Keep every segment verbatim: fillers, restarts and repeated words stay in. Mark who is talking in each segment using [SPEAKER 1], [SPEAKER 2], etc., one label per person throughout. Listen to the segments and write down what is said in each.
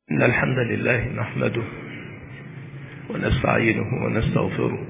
[SPEAKER 1] إن الحمد لله نحمده ونستعينه ونستغفره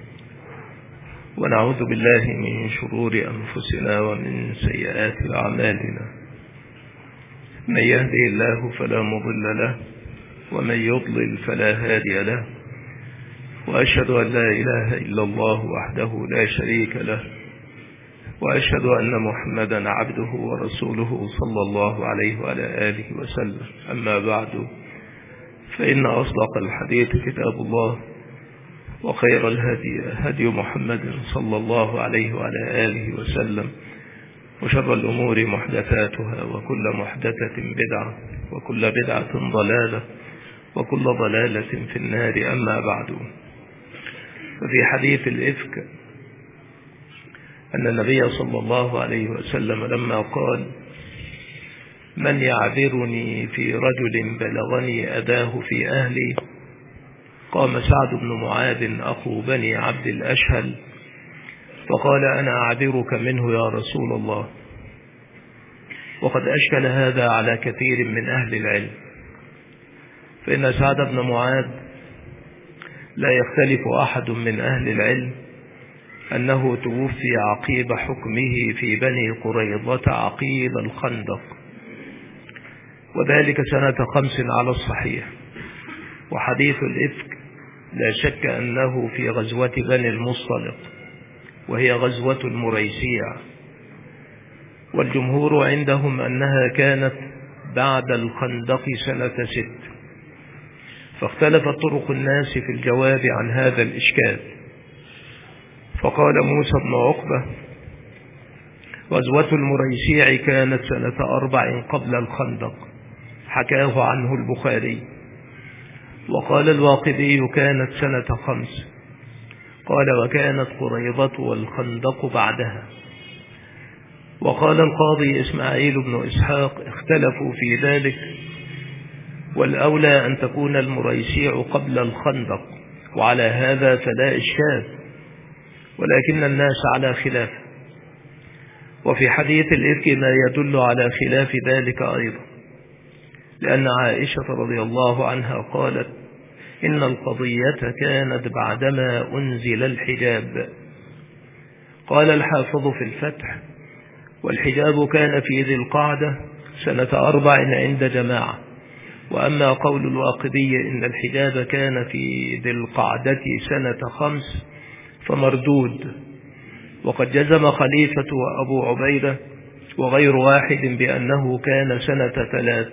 [SPEAKER 1] ونعوذ بالله من شرور أنفسنا ومن سيئات أعمالنا. من يهدي الله فلا مضل له ومن يضلل فلا هادي له، وأشهد أن لا إله إلا الله وحده لا شريك له، وأشهد أن محمدا عبده ورسوله صلى الله عليه وعلى آله وسلم. أما بعد، فإن أصدق الحديث كتاب الله، وخير الهدي هدي محمد صلى الله عليه وعلى آله وسلم، وشر الأمور محدثاتها، وكل محدثة بدعة، وكل بدعة ضلالة، وكل ضلالة في النار. أما بعد، ففي حديث الإفك أن النبي صلى الله عليه وسلم لما قال: من يعذرني في رجل بلغني أذاه في أهلي، قام سعد بن معاذ أخو بني عبد الأشهل فقال: أنا أعذرك منه يا رسول الله. وقد أشكل هذا على كثير من أهل العلم، فإن سعد بن معاذ لا يختلف أحد من أهل العلم أنه توفي عقيب حكمه في بني قريظة عقيب الخندق، وذلك سنة خمس على الصحيح. وحديث الإفك لا شك أنه في غزوة بني المصطلق، وهي غزوة المريسيع، والجمهور عندهم أنها كانت بعد الخندق سنة ست، فاختلفت طرق الناس في الجواب عن هذا الإشكال. فقال موسى بن عقبة: غزوة المريسيع كانت سنة أربع قبل الخندق، حكاه عنه البخاري. وقال الواقدي: كانت سنة خمس. قال: وكانت قريظة والخندق بعدها. وقال القاضي إسماعيل بن إسحاق: اختلفوا في ذلك، والأولى أن تكون المريسيع قبل الخندق، وعلى هذا فلا إشكال، ولكن الناس على خلاف. وفي حديث الإفك ما يدل على خلاف ذلك أيضا، لأن عائشة رضي الله عنها قالت: إن القضية كانت بعدما أنزل الحجاب. قال الحافظ في الفتح: والحجاب كان في ذي القعدة سنة أربع عند جماعة. وأما قول الواقدي إن الحجاب كان في ذي القعدة سنة خمس فمردود، وقد جزم خليفة وأبو عبيدة وغير واحد بأنه كان سنة ثلاث.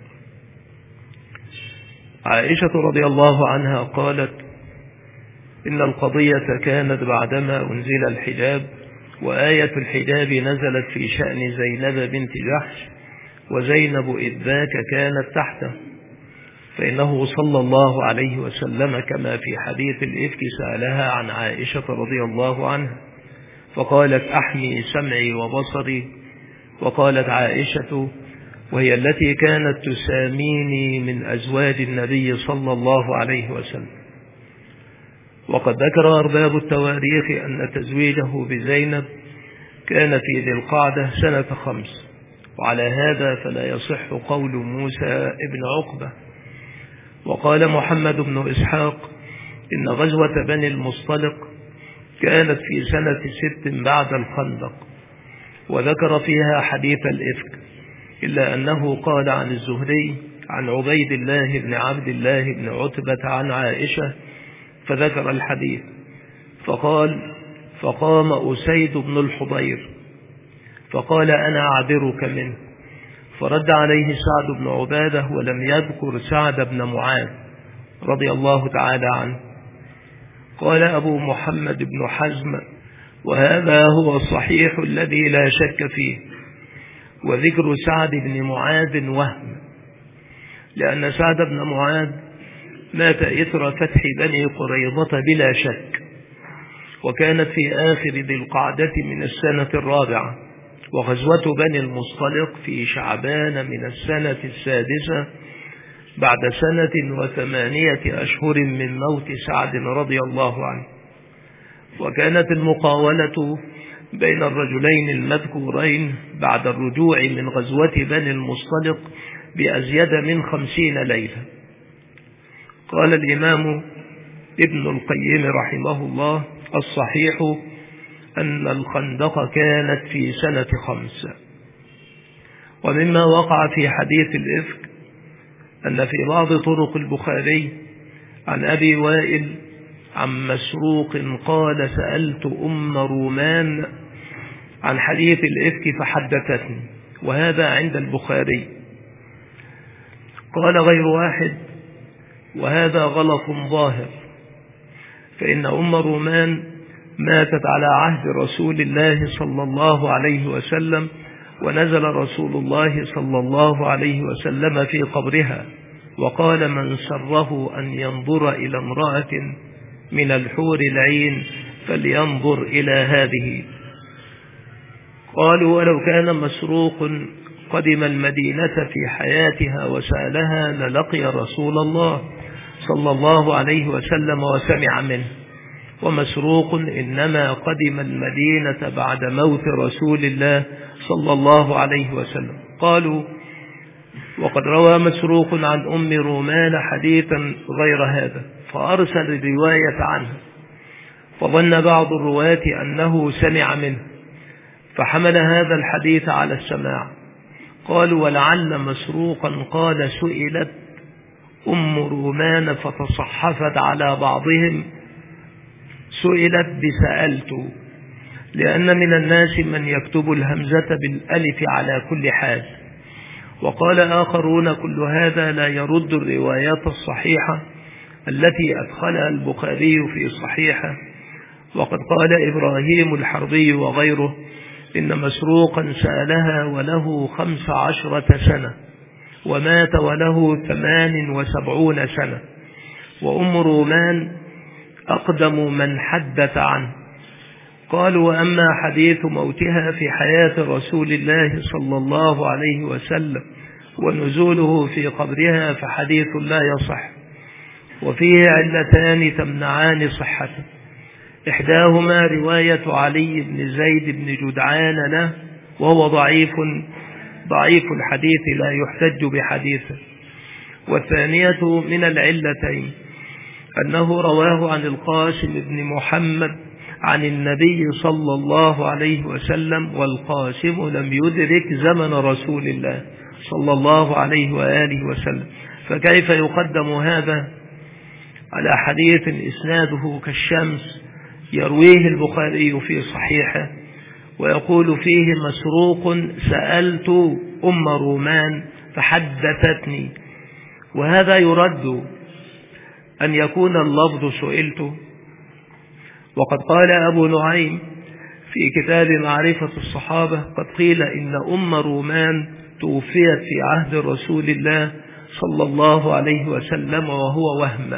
[SPEAKER 1] عائشة رضي الله عنها قالت: إن القضية كانت بعدما أنزل الحجاب، وآية الحجاب نزلت في شأن زينب بنت جحش، وزينب إذ ذاك كانت تحته، فإنه صلى الله عليه وسلم كما في حديث الإفك سألها عن عائشة رضي الله عنها فقالت: أحمي سمعي وبصري. وقالت عائشة وهي التي كانت تساميني من أزواج النبي صلى الله عليه وسلم. وقد ذكر أرباب التواريخ أن تزويجه بزينب كان في ذي القعدة سنة خمس، وعلى هذا فلا يصح قول موسى ابن عقبة. وقال محمد بن إسحاق: إن غزوة بني المصطلق كانت في سنة ست بعد الخندق، وذكر فيها حديث الإفك، إلا أنه قال عن الزهري عن عبيد الله بن عبد الله بن عتبة عن عائشة فذكر الحديث، فقال: فقام أسيد بن الحضير فقال: أنا أعذرك منه. فرد عليه سعد بن عبادة ولم يذكر سعد بن معاذ رضي الله تعالى عنه. قال أبو محمد بن حزم: وهذا هو الصحيح الذي لا شك فيه، وذكر سعد بن معاذ وهم، لأن سعد بن معاذ مات إثر فتح بني قريظة بلا شك، وكانت في آخر ذي القعدة من السنة الرابعة، وغزوة بني المصطلق في شعبان من السنة السادسة بعد سنة وثمانية أشهر من موت سعد رضي الله عنه. وكانت المقاولة بين الرجلين المذكورين بعد الرجوع من غزوة بني المصطلق بأزيد من خمسين ليلة. قال الإمام ابن القيم رحمه الله: الصحيح أن الخندق كانت في سنة خمسة. ومما وقع في حديث الإفك أن في بعض طرق البخاري عن أبي وائل عن مسروق قال: سألت أم رومان عن حديث الإفك فحدثتني، وهذا عند البخاري. قال غير واحد: وهذا غلط ظاهر، فإن أم رومان ماتت على عهد رسول الله صلى الله عليه وسلم، ونزل رسول الله صلى الله عليه وسلم في قبرها وقال: من سره أن ينظر إلى امرأة من الحور العين فلينظر إلى هذه. قالوا: ولو كان مسروق قدم المدينة في حياتها وسألها للقي رسول الله صلى الله عليه وسلم وسمع منه، ومسروق إنما قدم المدينة بعد موت رسول الله صلى الله عليه وسلم. قالوا: وقد روى مسروق عن أم رومان حديثا غير هذا، فأرسل الرواية عنه، فظن بعض الرواة أنه سمع منه فحمل هذا الحديث على السماع. قالوا: ولعل مسروقا قال: سئلت أم رومان فتصحفت على بعضهم سئلت بسألت، لأن من الناس من يكتب الهمزة بالألف على كل حال. وقال آخرون: كل هذا لا يرد الروايات الصحيحة التي أدخلها البخاري في صحيحه. وقد قال إبراهيم الحربي وغيره إن مسروقا سألها وله خمس عشرة سنة، ومات وله ثمان وسبعون سنة، وأم رومان أقدم من حدث عنه. قالوا: وأما حديث موتها في حياة رسول الله صلى الله عليه وسلم ونزوله في قبرها فحديث لا يصح، وفيه علتان تمنعان صحته. إحداهما رواية علي بن زيد بن جدعان له، وهو ضعيف ضعيف الحديث لا يحتج بحديثه. والثانية من العلتين أنه رواه عن القاسم بن محمد عن النبي صلى الله عليه وسلم، والقاسم لم يدرك زمن رسول الله صلى الله عليه وآله وسلم، فكيف يقدم هذا على حديث إسناده كالشمس يرويه البخاري في صحيحه ويقول فيه: مسروق سألت أم رومان فحدثتني؟ وهذا يرد أن يكون اللفظ سئلت. وقد قال أبو نعيم في كتاب معرفة الصحابة: قد قيل إن أم رومان توفيت في عهد رسول الله صلى الله عليه وسلم وهو وهم.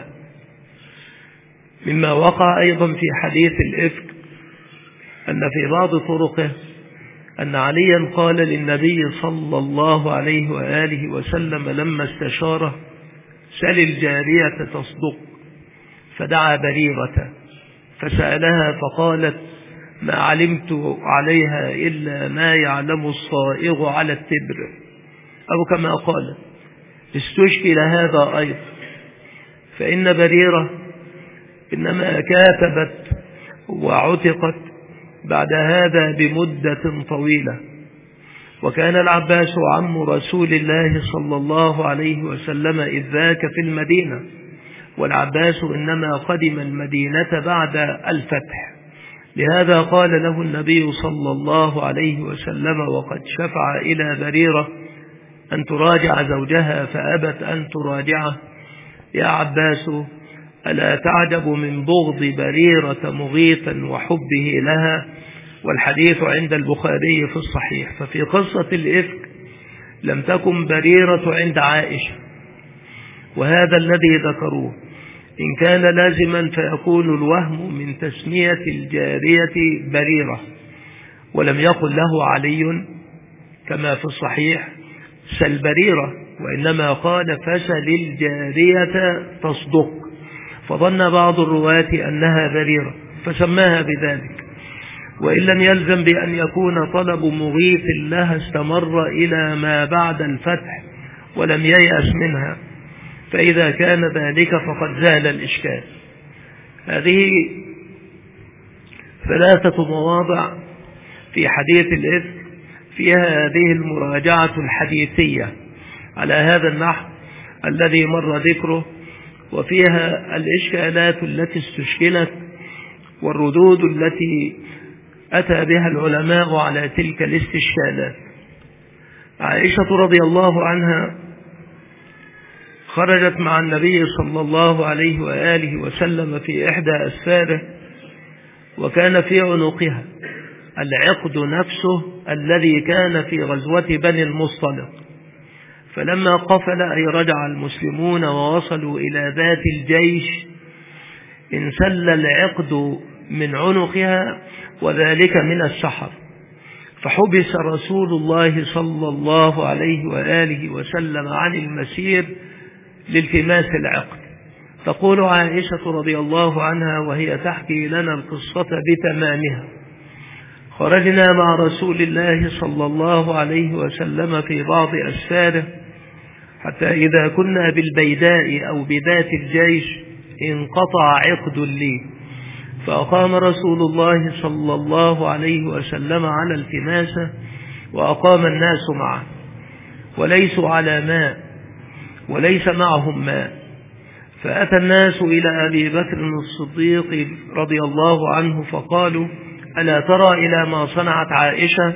[SPEAKER 1] مما وقع أيضا في حديث الإفك أن في بعض طرقه أن عليا قال للنبي صلى الله عليه وآله وسلم لما استشاره: سل الجارية تصدق، فدعا بريرة فسألها فقالت: ما علمت عليها إلا ما يعلم الصائغ على التبر، أو كما قال. استشكل هذا أيضا، فإن بريرة إنما كاتبت وعتقت بعد هذا بمدة طويلة، وكان العباس عم رسول الله صلى الله عليه وسلم إذ ذاك في المدينة، والعباس إنما قدم المدينة بعد الفتح. لهذا قال له النبي صلى الله عليه وسلم وقد شفع إلى بريرة أن تراجع زوجها فأبت أن تراجعه: يا عباس، ألا تعجب من بغض بريرة مغيثا وحبه لها؟ والحديث عند البخاري في الصحيح. ففي قصة الإفك لم تكن بريرة عند عائشة، وهذا الذي ذكروه. إن كان لازما فيكون الوهم من تسمية الجارية بريرة، ولم يقل له علي كما في الصحيح: سل بريرة، وإنما قال: فسل الجارية تصدق، فظن بعض الرواة أنها بريرة فسماها بذلك. وإن لم يلزم بأن يكون طلب مغيث لها استمر إلى ما بعد الفتح، ولم ييأس منها، فإذا كان ذلك فقد زال الإشكال. هذه ثلاثة مواضع في حديث الإثم فيها هذه المراجعة الحديثية على هذا النحو الذي مر ذكره، وفيها الإشكالات التي استشكلت والردود التي أتى بها العلماء على تلك الاستشكالات. عائشة رضي الله عنها خرجت مع النبي صلى الله عليه وآله وسلم في إحدى أسفاره، وكان في عنقها العقد نفسه الذي كان في غزوة بني المصطلق. فلما قفل أي رجع المسلمون ووصلوا إلى ذات الجيش انسل العقد من عنقها، وذلك من السحر، فحبس رسول الله صلى الله عليه وآله وسلم عن المسير لالتماس العقد. تقول عائشة رضي الله عنها وهي تحكي لنا القصة بتمامها: خرجنا مع رسول الله صلى الله عليه وسلم في بعض أسفاره، حتى إذا كنا بالبيداء أو بذات الجيش انقطع عقد لي، فأقام رسول الله صلى الله عليه وسلم على التماسه، وأقام الناس معه، وليسوا على ماء وليس معهم ماء. فأتى الناس إلى أبي بكر الصديق رضي الله عنه فقالوا: ألا ترى إلى ما صنعت عائشة؟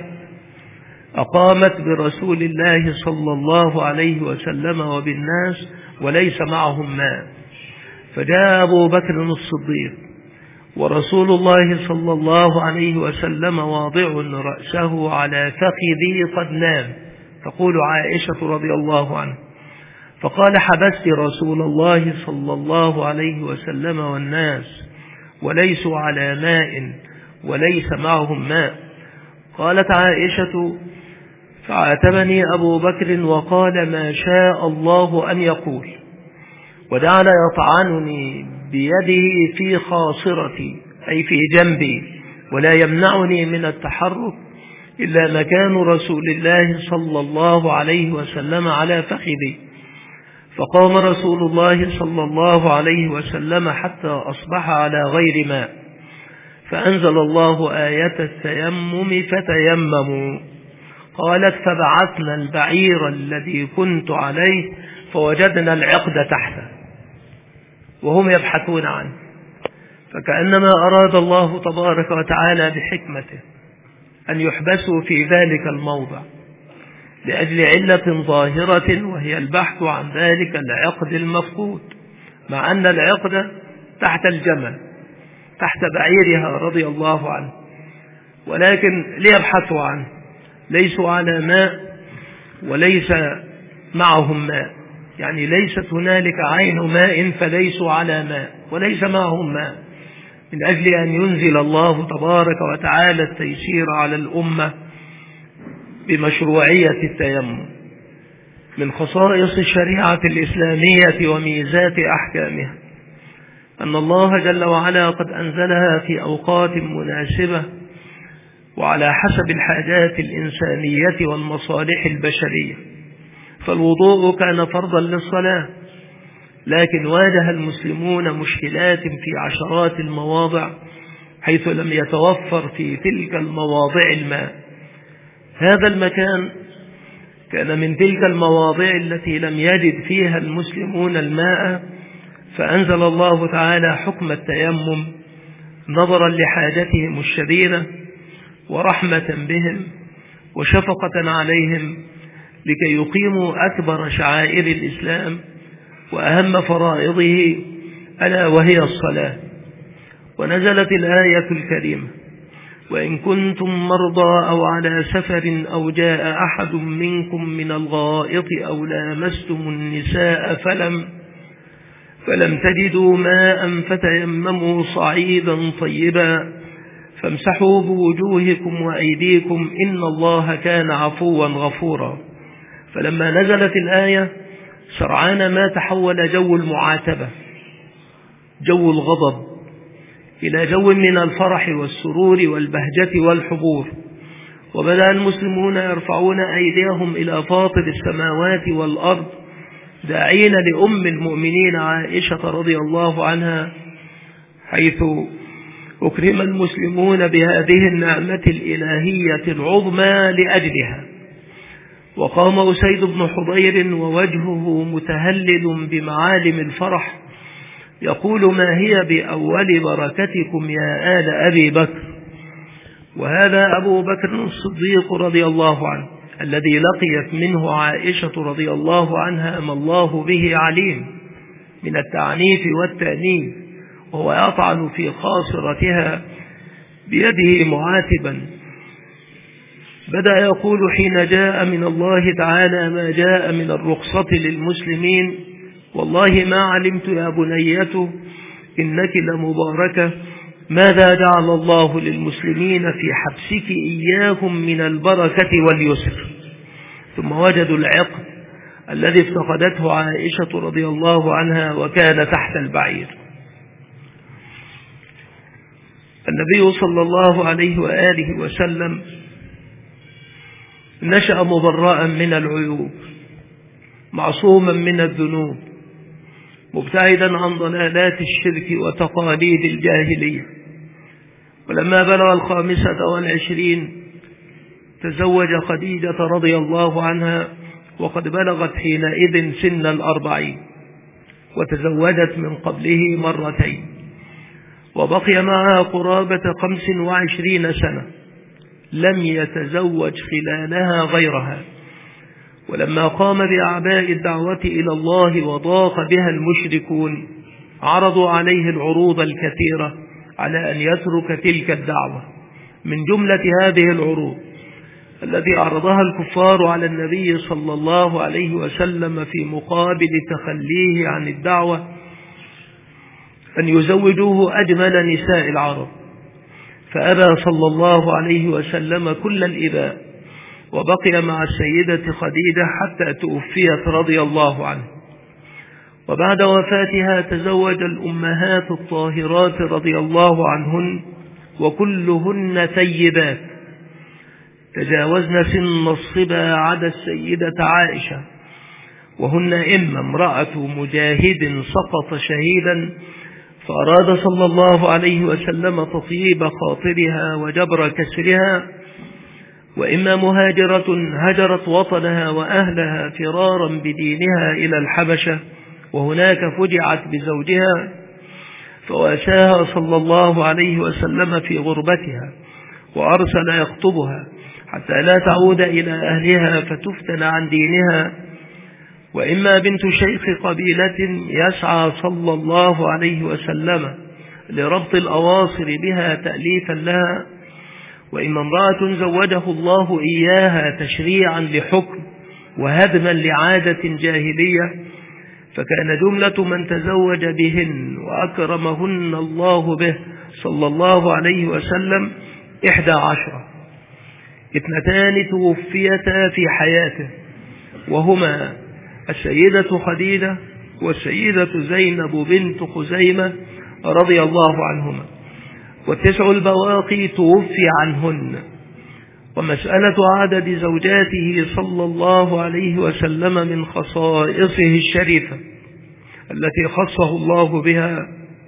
[SPEAKER 1] أقامت برسول الله صلى الله عليه وسلم وبالناس وليس معهم ماء. فجاء أبو بكر الصديق ورسول الله صلى الله عليه وسلم واضع رأسه على فخذه قد نام. تقول عائشة رضي الله عنه: فقال: حبست رسول الله صلى الله عليه وسلم والناس وليسوا على ماء وليس معهم ماء. قالت عائشة: فعاتبني أبو بكر وقال: ما شاء الله أن يقول، وجعل يطعنني بيده في خاصرتي أي في جنبي، ولا يمنعني من التحرك إلا مكان رسول الله صلى الله عليه وسلم على فخذي. فقام رسول الله صلى الله عليه وسلم حتى أصبح على غير ماء، فأنزل الله آية التيمم فتيمموا. قالت: فبعثنا البعير الذي كنت عليه فوجدنا العقد تحته، وهم يبحثون عنه. فكأنما أراد الله تبارك وتعالى بحكمته أن يحبسوا في ذلك الموضع لأجل علة ظاهرة، وهي البحث عن ذلك العقد المفقود، مع أن العقد تحت الجمل تحت بعيرها رضي الله عنه، ولكن ليبحثوا عنه. ليسوا على ماء وليس معهم ماء، يعني ليست هنالك عين ماء فليسوا على ماء وليس معهم ماء، من أجل أن ينزل الله تبارك وتعالى التيسير على الأمة بمشروعية التيمم. من خصائص الشريعة الإسلامية وميزات أحكامها أن الله جل وعلا قد أنزلها في أوقات مناسبة وعلى حسب الحاجات الإنسانية والمصالح البشرية. فالوضوء كان فرضا للصلاة، لكن واجه المسلمون مشكلات في عشرات المواضع حيث لم يتوفر في تلك المواضع الماء. هذا المكان كان من تلك المواضع التي لم يجد فيها المسلمون الماء، فأنزل الله تعالى حكم التيمم نظرا لحاجتهم الشديدة ورحمة بهم وشفقة عليهم، لكي يقيموا أكبر شعائر الإسلام وأهم فرائضه ألا وهي الصلاة. ونزلت الآية الكريمة: وإن كنتم مرضى أو على سفر أو جاء أحد منكم من الغائط أو لامستم النساء فلم فلم تجدوا ماء فتيمموا صعيدا طيبا فامسحوا بوجوهكم وأيديكم إن الله كان عفوا غفورا. فلما نزلت الآية سرعان ما تحول جو المعاتبة، جو الغضب، إلى جو من الفرح والسرور والبهجة والحبور، وبدأ المسلمون يرفعون أيديهم إلى فاطر السماوات والأرض داعين لأم المؤمنين عائشة رضي الله عنها، حيث أكرم المسلمون بهذه النعمة الإلهية العظمى لأجلها. وقام أسيد بن حضير ووجهه متهلل بمعالم الفرح يقول: ما هي بأول بركتكم يا آل أبي بكر؟ وهذا أبو بكر الصديق رضي الله عنه الذي لقيت منه عائشة رضي الله عنها ما الله به عليم من التعنيف والتأنيف، وهو يطعن في خاصرتها بيده معاتبا. بدأ يقول: حين جاء من الله تعالى ما جاء من الرخصة للمسلمين، والله ما علمت يا بنيته إنك لمباركة ماذا جعل الله للمسلمين في حبسك إياهم من البركة واليسر. ثم وجدوا العقد الذي افتقدته عائشة رضي الله عنها وكان تحت البعير. النبي صلى الله عليه وآله وسلم نشأ مبرأ من العيوب، معصوما من الذنوب، مبتعدا عن ضلالات الشرك وتقاليد الجاهلية. ولما بلغ الخامسة والعشرين تزوج خديجة رضي الله عنها، وقد بلغت حينئذ سن الأربعين، وتزوجت من قبله مرتين، وبقي معها قرابة خمس وعشرين سنة لم يتزوج خلالها غيرها. ولما قام بأعباء الدعوة إلى الله وضاق بها المشركون عرضوا عليه العروض الكثيرة على أن يترك تلك الدعوة. من جملة هذه العروض التي عرضها الكفار على النبي صلى الله عليه وسلم في مقابل تخليه عن الدعوة أن يزوجوه أجمل نساء العرب، فأبى صلى الله عليه وسلم كل الإباء، وبقي مع السيدة خديجة حتى توفيت رضي الله عنه. وبعد وفاتها تزوج الأمهات الطاهرات رضي الله عنهن، وكلهن ثيبات تجاوزن سن الصبا عدا السيدة عائشة، وهن إما امرأة مجاهد سقط شهيدا فأراد صلى الله عليه وسلم تطيب خاطرها وجبر كسرها، وإما مهاجرة هجرت وطنها وأهلها فرارا بدينها إلى الحبشة، وهناك فجعت بزوجها فواساها صلى الله عليه وسلم في غربتها، وأرسل يخطبها حتى لا تعود إلى أهلها فتفتن عن دينها. وإما بنت شيخ قبيلة يسعى صلى الله عليه وسلم لربط الأواصر بها تأليفا لها، وإما امرأة زوجه الله إياها تشريعا لحكم وهدما لعادة جاهلية، فكان جملة من تزوج بهن وأكرمهن الله به صلى الله عليه وسلم إحدى عشرة. اثنتان توفيتا في حياته، وهما السيدة خديجة والسيدة زينب بنت خزيمة رضي الله عنهما، والتسع البواقي توفي عنهن. ومسألة عدد زوجاته صلى الله عليه وسلم من خصائصه الشريفة التي خصه الله بها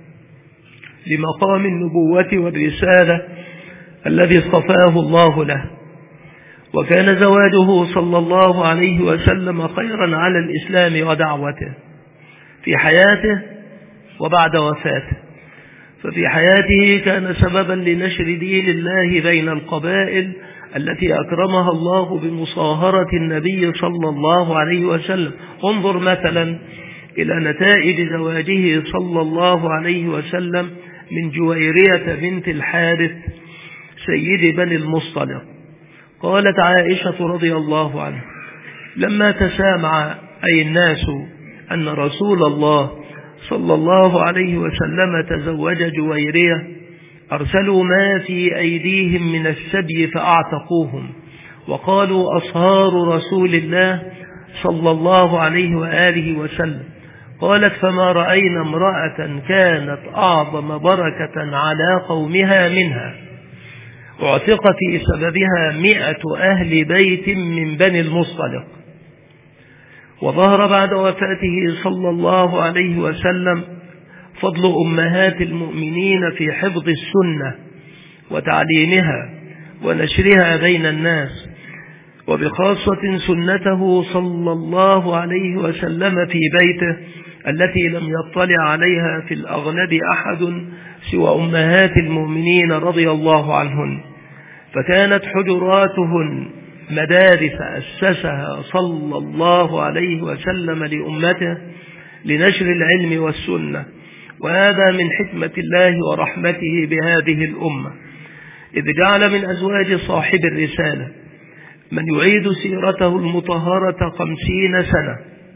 [SPEAKER 1] لمقام النبوة والرسالة الذي اصطفاه الله له. وكان زواجه صلى الله عليه وسلم خيرا على الإسلام ودعوته في حياته وبعد وفاته. ففي حياته كان سببا لنشر دين الله بين القبائل التي أكرمها الله بمصاهرة النبي صلى الله عليه وسلم. انظر مثلا إلى نتائج زواجه صلى الله عليه وسلم من جويرية بنت الحارث سيد بني المصطلق. قالت عائشة رضي الله عنها: لما تسامع أي الناس أن رسول الله صلى الله عليه وسلم تزوج جويرية أرسلوا ما في أيديهم من السبي فأعتقوهم، وقالوا أصهار رسول الله صلى الله عليه وآله وسلم. قالت: فما رأينا امرأة كانت أعظم بركة على قومها منها. اعتق في سببها مئة أهل بيت من بني المصطلق. وظهر بعد وفاته صلى الله عليه وسلم فضل أمهات المؤمنين في حفظ السنة وتعليمها ونشرها بين الناس، وبخاصة سنته صلى الله عليه وسلم في بيته التي لم يطلع عليها في الأغلب أحد سوى أمهات المؤمنين رضي الله عنهن، فكانت حجراتهن مدارس أسسها صلى الله عليه وسلم لأمته لنشر العلم والسنة. وهذا من حكمة الله ورحمته بهذه الأمة، إذ جعل من أزواج صاحب الرسالة من يعيد سيرته المطهرة خمسين سنة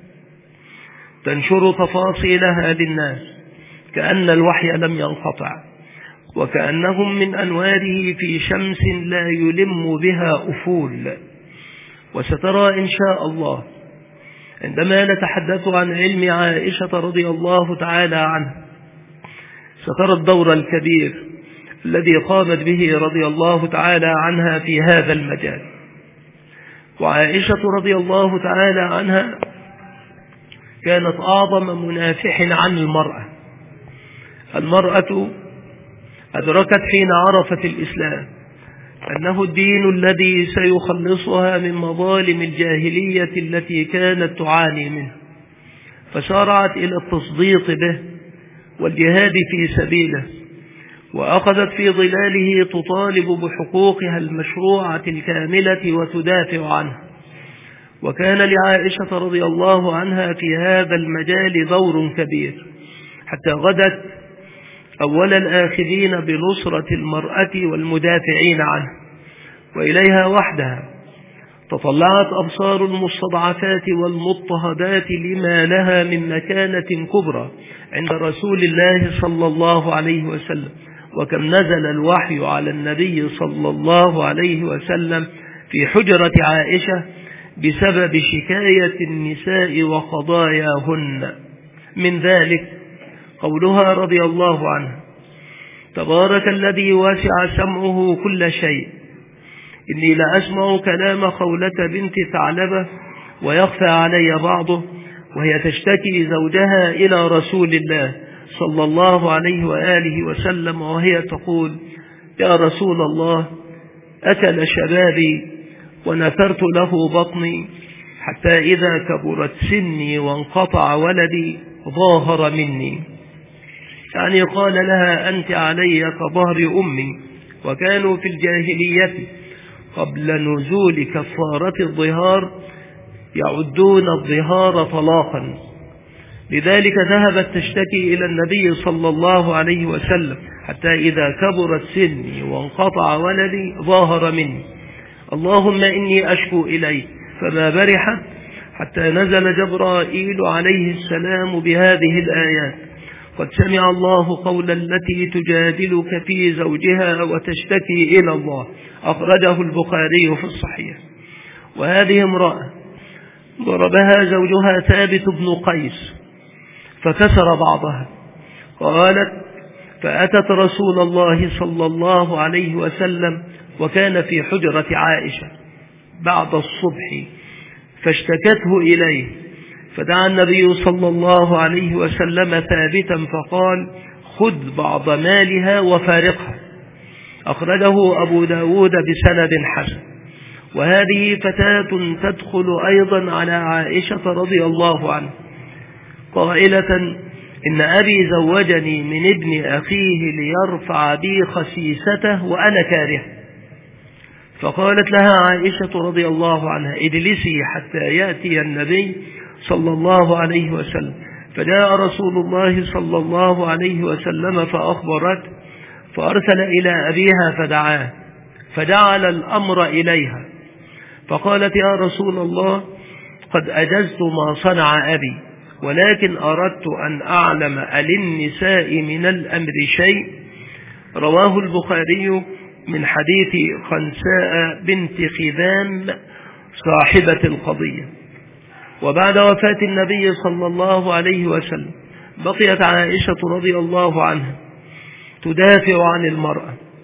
[SPEAKER 1] تنشر تفاصيلها للناس كأن الوحي لم ينقطع، وكأنهم من أنواره في شمس لا يلم بها أفول. وسترى إن شاء الله عندما نتحدث عن علم عائشة رضي الله تعالى عنها سترى الدور الكبير الذي قامت به رضي الله تعالى عنها في هذا المجال. وعائشة رضي الله تعالى عنها كانت أعظم منافح عن المرأة. المرأة أدركت حين عرفت الإسلام أنه الدين الذي سيخلصها من مظالم الجاهلية التي كانت تعاني منه، فسارعت إلى التصديق به والجهاد في سبيله، وأخذت في ظلاله تطالب بحقوقها المشروعة الكاملة وتدافع عنها. وكان لعائشة رضي الله عنها في هذا المجال دور كبير، حتى غدت أول الآخذين بنصرة المرأة والمدافعين عنها، وإليها وحدها تطلعت أبصار المستضعفات والمضطهدات لما لها من مكانة كبرى عند رسول الله صلى الله عليه وسلم. وكم نزل الوحي على النبي صلى الله عليه وسلم في حجرة عائشة بسبب شكاية النساء وقضاياهن. من ذلك قولها رضي الله عنها: تبارك الذي وسع سمعه كل شيء، إني لأسمع كلام خولة بنت ثعلبة ويخفى علي بعضه، وهي تشتكي زوجها إلى رسول الله صلى الله عليه وآله وسلم، وهي تقول: يا رسول الله، أكل شبابي ونثرت له بطني، حتى إذا كبرت سني وانقطع ولدي ظاهر مني. يعني قال لها: أنت علي كظهر أمي. وكانوا في الجاهلية قبل نزول كفارة الظهار يعدون الظهار طلاقا، لذلك ذهبت تشتكي إلى النبي صلى الله عليه وسلم: حتى إذا كبرت سني وانقطع ولدي ظاهر مني، اللهم إني أشكو إليك. فما برحت حتى نزل جبرائيل عليه السلام بهذه الآيات: قد سمع الله قول التي تجادلك في زوجها وتشتكي إلى الله، أخرجه البخاري في الصحيح. وهذه امرأة ضربها زوجها ثابت بن قيس فكسر بعضها. قالت: فأتت رسول الله صلى الله عليه وسلم وكان في حجرة عائشة بعد الصبح، فاشتكته إليه، فدعا النبي صلى الله عليه وسلم ثابتا فقال: خذ بعض مالها وفارقها. أخرجه أبو داود بسند حسن. وهذه فتاة تدخل أيضا على عائشة رضي الله عنها قائلة: إن أبي زوجني من ابن أخيه ليرفع بي خسيسته وأنا كاره. فقالت لها عائشة رضي الله عنها: اجلسي حتى يأتي النبي صلى الله عليه وسلم. فجاء رسول الله صلى الله عليه وسلم فأخبرت، فأرسل إلى أبيها فدعاه، فجعل الأمر إليها، فقالت: يا رسول الله، قد أجزت ما صنع أبي، ولكن أردت أن أعلم أللنساء من الأمر شيء. رواه البخاري من حديث خنساء بنت خذام صاحبة القضية. وبعد وفاة النبي صلى الله عليه وسلم بقيت عائشة رضي الله عنها تدافع عن المرأة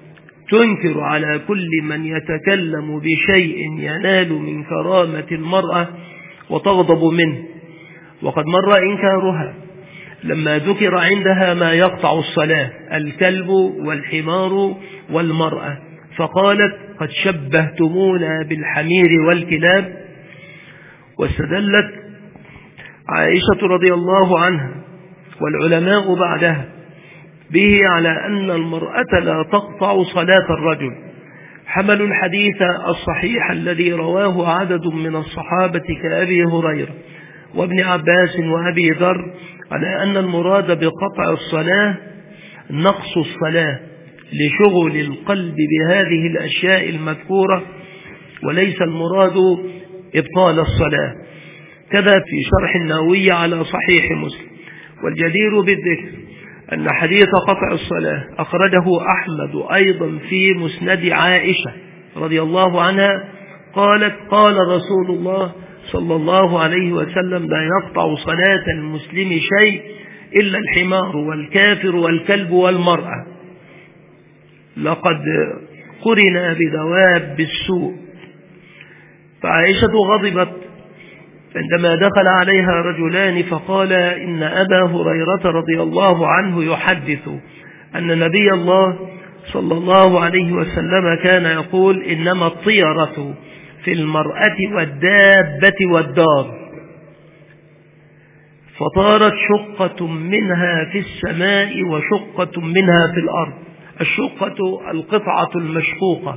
[SPEAKER 1] تنكر على كل من يتكلم بشيء ينال من كرامة المرأة وتغضب منه. وقد مر إنكارها لما ذكر عندها ما يقطع الصلاة: الكلب والحمار والمرأة، فقالت: قد شبهتمونا بالحمير والكلاب. واستدلت عائشة رضي الله عنها والعلماء بعدها به على أن المرأة لا تقطع صلاة الرجل. حملوا الحديث الصحيح الذي رواه عدد من الصحابة كأبي هريرة وابن عباس وأبي ذر على أن المراد بقطع الصلاة نقص الصلاة لشغل القلب بهذه الأشياء المذكورة، وليس المراد إبطال الصلاة. كذا في شرح النووي على صحيح مسلم. والجدير بالذكر أن حديث قطع الصلاة أخرجه أحمد أيضا في مسند عائشة رضي الله عنها قالت: قال رسول الله صلى الله عليه وسلم: لا يقطع صلاة المسلم شيء إلا الحمار والكافر والكلب والمرأة. لقد قرن بدواب السوء. فعائشة غضبت عندما دخل عليها رجلان فقال: إن أبا هريرة رضي الله عنه يحدث أن نبي الله صلى الله عليه وسلم كان يقول: إنما الطيرة في المرأة والدابة والدار. فطارت شقة منها في السماء وشقة منها في الأرض. الشقة القطعة المشقوقة،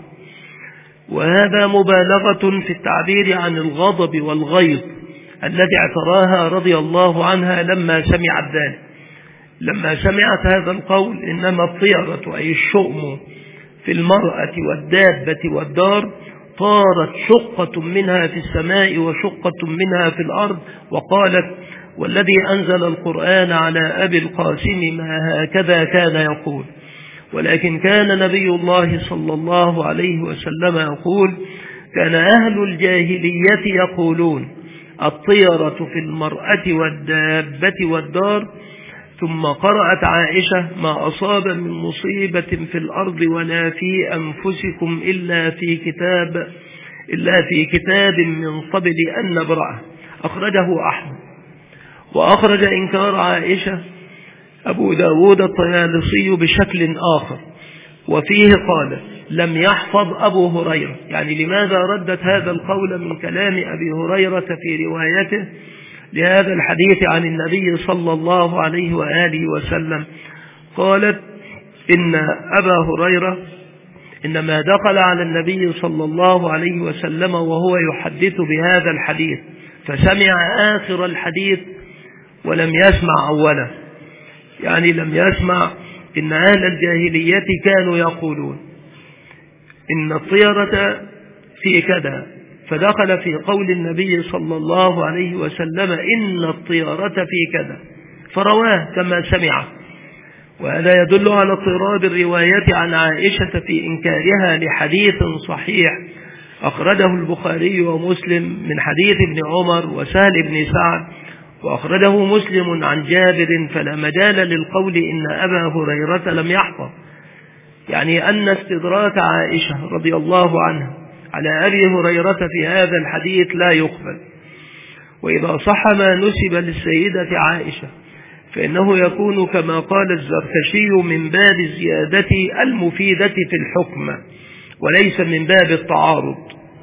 [SPEAKER 1] وهذا مبالغة في التعبير عن الغضب والغيظ الذي اعتراها رضي الله عنها لما سمعت ذلك. لما سمعت هذا القول: إنما الطيرة أي الشؤم في المرأة والدابة والدار، طارت شقة منها في السماء وشقة منها في الأرض، وقالت: والذي أنزل القرآن على أبي القاسم ما هكذا كان يقول. ولكن كان نبي الله صلى الله عليه وسلم يقول: كان أهل الجاهلية يقولون الطيرة في المرأة والدابة والدار. ثم قرأت عائشة: ما أصاب من مصيبة في الأرض ولا في أنفسكم إلا في كتاب إلا في كتاب من قبل أن نبرأه. أخرجه أحمد. وأخرج إنكار عائشة أبو داود الطيالسي بشكل آخر، وفيه قال: لم يحفظ أبو هريرة. يعني لماذا ردت هذا القول من كلام أبي هريرة في روايته لهذا الحديث عن النبي صلى الله عليه وآله وسلم؟ قالت: إن أبا هريرة إنما دخل على النبي صلى الله عليه وسلم وهو يحدث بهذا الحديث، فسمع آخر الحديث ولم يسمع أوله. يعني لم يسمع إن أهل الجاهلية كانوا يقولون إن الطيرة في كذا، فدخل في قول النبي صلى الله عليه وسلم: إن الطيرة في كذا، فرواه كما سمع. وهذا يدل على اضطراب الرواية عن عائشة في إنكارها لحديث صحيح أخرجه البخاري ومسلم من حديث ابن عمر وسهل بن سعد، وأخرجه مسلم عن جابر، فلا مجال للقول إن أبا هريرة لم يحفظ. يعني أن استدراك عائشة رضي الله عنها على أبي هريرة في هذا الحديث لا يقبل. وإذا صح ما نسب للسيدة عائشة فإنه يكون كما قال الزركشي من باب الزيادة المفيدة في الحكم وليس من باب التعارض.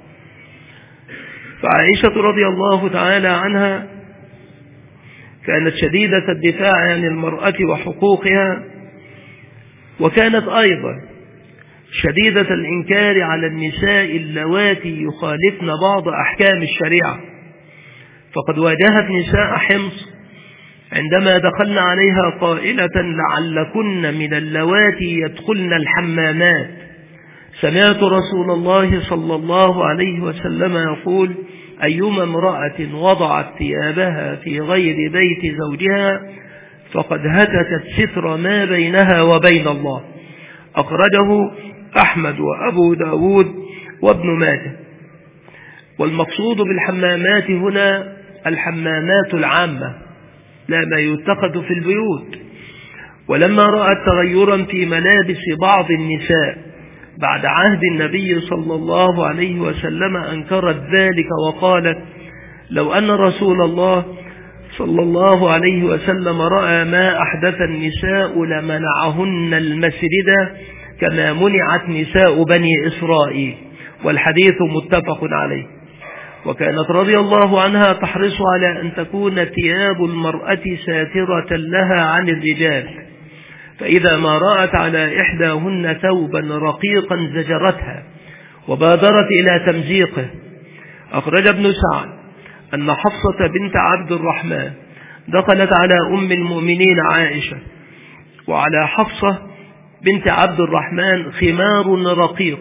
[SPEAKER 1] فعائشة رضي الله تعالى عنها كانت شديدة الدفاع عن المرأة وحقوقها، وكانت أيضا شديدة الإنكار على النساء اللواتي يخالفن بعض أحكام الشريعة. فقد واجهت نساء حمص عندما دخلن عليها قائلة: لعلكن من اللواتي يدخلن الحمامات. سمعت رسول الله صلى الله عليه وسلم يقول: أيما امرأة وضعت ثيابها في غير بيت زوجها فقد هتكت ستر ما بينها وبين الله. أخرجه أحمد وأبو داود وابن ماجه. والمقصود بالحمامات هنا الحمامات العامة لا ما يتخذ في البيوت. ولما رأت تغيرا في ملابس بعض النساء بعد عهد النبي صلى الله عليه وسلم أنكرت ذلك وقالت: لو أن رسول الله صلى الله عليه وسلم رأى ما أحدث النساء لمنعهن المسجد كما منعت نساء بني إسرائيل. والحديث متفق عليه. وكانت رضي الله عنها تحرص على أن تكون ثياب المرأة ساترة لها عن الرجال، فإذا ما رأت على إحداهن ثوبا رقيقا زجرتها وبادرت إلى تمزيقه. أخرج ابن سعد أن حفصة بنت عبد الرحمن دخلت على أم المؤمنين عائشة، وعلى حفصة بنت عبد الرحمن خمار رقيق،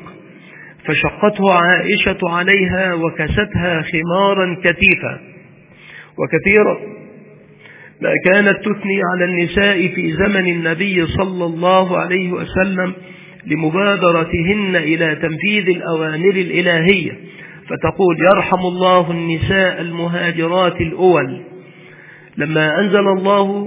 [SPEAKER 1] فشقته عائشة عليها وكستها خمارا كثيفا. وكثيرا ما كانت تثني على النساء في زمن النبي صلى الله عليه وسلم لمبادرتهن إلى تنفيذ الأوامر الإلهية، فتقول: يرحم الله النساء المهاجرات الأول، لما أنزل الله: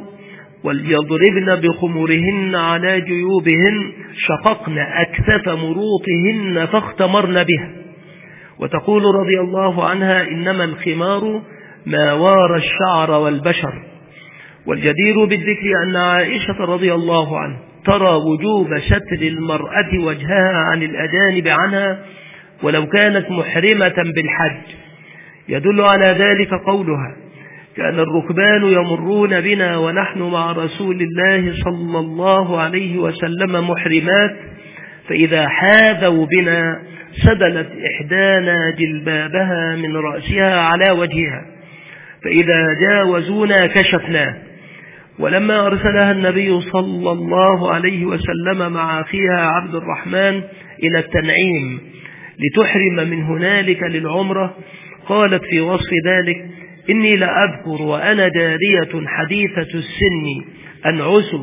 [SPEAKER 1] وليضربن بخمرهن على جيوبهن شققن أكثف مروطهن فاختمرن بها. وتقول رضي الله عنها: إنما الخمار ما وار الشعر والبشر. والجدير بالذكر أن عائشة رضي الله عنها ترى وجوب ستر المرأة وجهها عن الأجانب عنها ولو كانت محرمة بالحج. يدل على ذلك قولها: كان الركبان يمرون بنا ونحن مع رسول الله صلى الله عليه وسلم محرمات، فإذا حاذوا بنا سدلت إحدانا جلبابها من رأسها على وجهها، فإذا جاوزونا كشفناه. ولما أرسلها النبي صلى الله عليه وسلم مع أخيها عبد الرحمن إلى التنعيم لتحرم من هنالك للعمرة، قالت في وصف ذلك: إني لأذكر وأنا جارية حديثة السن أنعس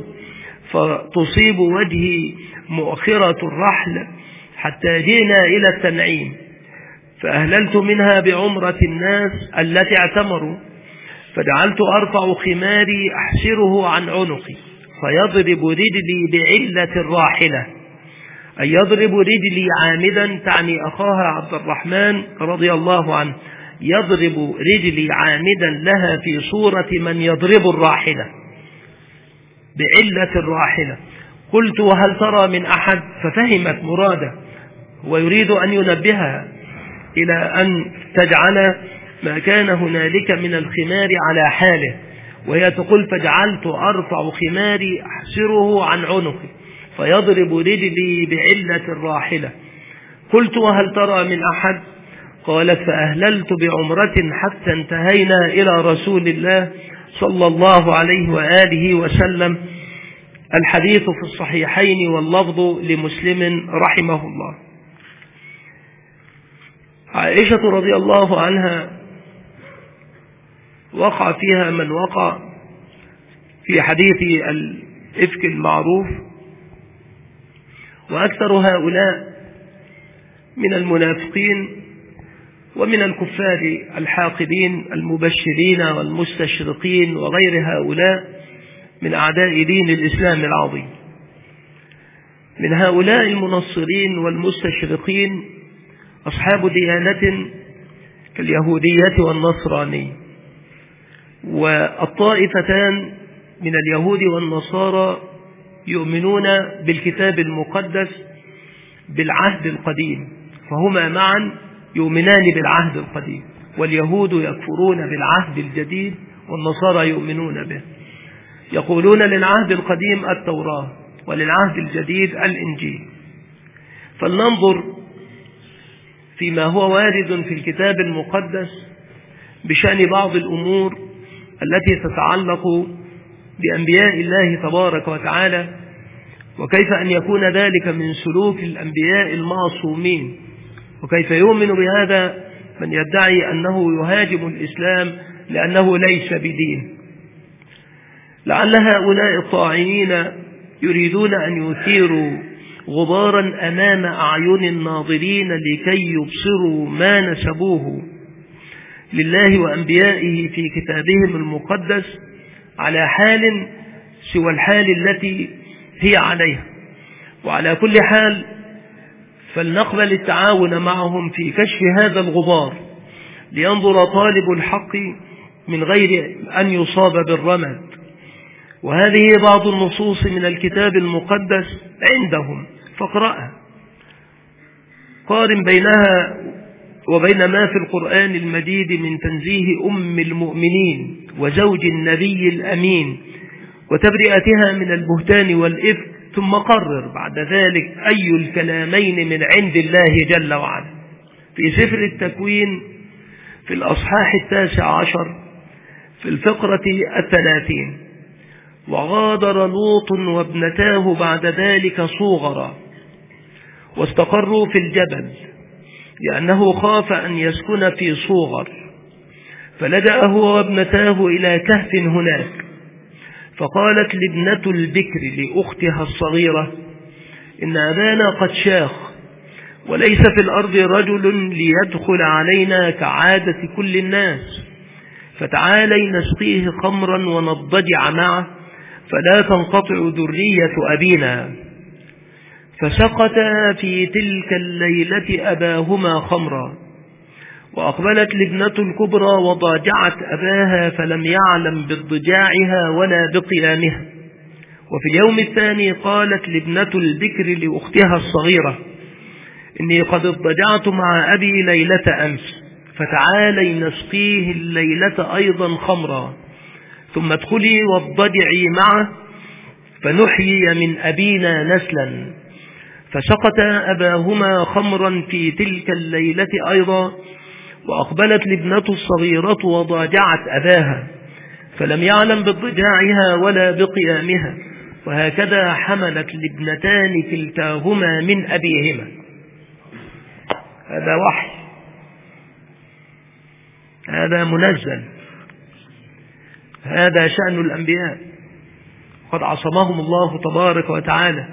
[SPEAKER 1] فتصيب وجهي مؤخرة الرحل حتى جئنا إلى التنعيم، فأهللت منها بعمرة الناس التي اعتمروا، فجعلت أرفع خماري أحسره عن عنقي فيضرب رجلي بعلة الراحلة، أي يضرب رجلي عامدا، تعني أخاها عبد الرحمن رضي الله عنه، يضرب رجلي عامدا لها في صورة من يضرب الراحلة بعلة الراحلة. قلت: وهل ترى من أحد؟ ففهمت مراده ويريد أن ينبهها إلى أن تجعل ما كان هنالك من الخمار على حاله، وهي تقول: فجعلت أرفع خماري أحسره عن عنقي فيضرب رجلي بعلة الراحلة. قلت: وهل ترى من أحد؟ قالت: فأهللت بعمرة حتى انتهينا إلى رسول الله صلى الله عليه وآله وسلم. الحديث في الصحيحين واللفظ لمسلم رحمه الله. عائشة رضي الله عنها وقع فيها من وقع في حديث الإفك المعروف، وأكثر هؤلاء من المنافقين ومن الكفار الحاقدين المبشرين والمستشرقين وغير هؤلاء من أعداء دين الإسلام العظيم. من هؤلاء المنصرين والمستشرقين أصحاب ديانة كاليهودية والنصرانية، والطائفتان من اليهود والنصارى يؤمنون بالكتاب المقدس بالعهد القديم، فهما معا يؤمنان بالعهد القديم، واليهود يكفرون بالعهد الجديد والنصارى يؤمنون به. يقولون للعهد القديم التوراة وللعهد الجديد الإنجيل. فلننظر فيما هو وارد في الكتاب المقدس بشأن بعض الأمور التي تتعلق بأنبياء الله تبارك وتعالى، وكيف أن يكون ذلك من سلوك الأنبياء المعصومين، وكيف يؤمن بهذا من يدعي أنه يهاجم الإسلام لأنه ليس بدين. لعل هؤلاء الطاعنين يريدون أن يثيروا غبارا أمام أعين الناظرين لكي يبصروا ما نسبوه لله وأنبيائه في كتابهم المقدس على حال سوى الحال التي هي عليها. وعلى كل حال فلنقبل التعاون معهم في كشف هذا الغبار لينظر طالب الحق من غير أن يصاب بالرمد. وهذه بعض النصوص من الكتاب المقدس عندهم فاقرأها، قارن بينها وبين ما في القرآن المجيد من تنزيه أم المؤمنين وزوج النبي الأمين وتبرئتها من البهتان والإفك، ثم قرر بعد ذلك أي الكلامين من عند الله جل وعلا. في سفر التكوين في الأصحاح التاسع عشر في الفقرة الثلاثين: وغادر لوط وابنتاه بعد ذلك صغرا واستقروا في الجبل لأنه خاف أن يسكن في صغر، فلجأ هو وابنتاه إلى كهف هناك. فقالت لابنة البكر لأختها الصغيرة: إن أبانا قد شاخ وليس في الأرض رجل ليدخل علينا كعادة كل الناس، فتعالي نسقيه خمرا ونضجع معه فلا تنقطع ذرية أبينا. فسقتا في تلك الليلة أباهما خمرا، وأقبلت لابنة الكبرى وضاجعت أباها فلم يعلم باضطجاعها ولا بقيامها. وفي اليوم الثاني قالت لابنة البكر لأختها الصغيرة: إني قد اضطجعت مع أبي ليلة أمس، فتعالي نسقيه الليلة أيضا خمرا، ثم ادخلي واضطجعي معه فنحيي من أبينا نسلا. فسقتا أباهما خمرا في تلك الليلة أيضا، وأقبلت لابنة الصغيرة وضاجعت أباها فلم يعلم باضطجاعها ولا بقيامها، وهكذا حملت الابنتان كلتاهما من أبيهما. هذا وحي، هذا منزل، هذا شأن الأنبياء قد عصمهم الله تبارك وتعالى.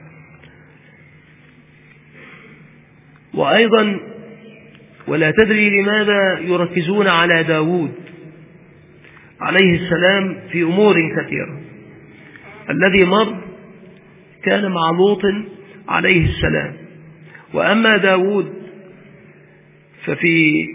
[SPEAKER 1] وأيضا ولا تدري لماذا يركزون على داود عليه السلام في أمور كثيرة. الذي مر كان مع لوط عليه السلام، وأما داود ففي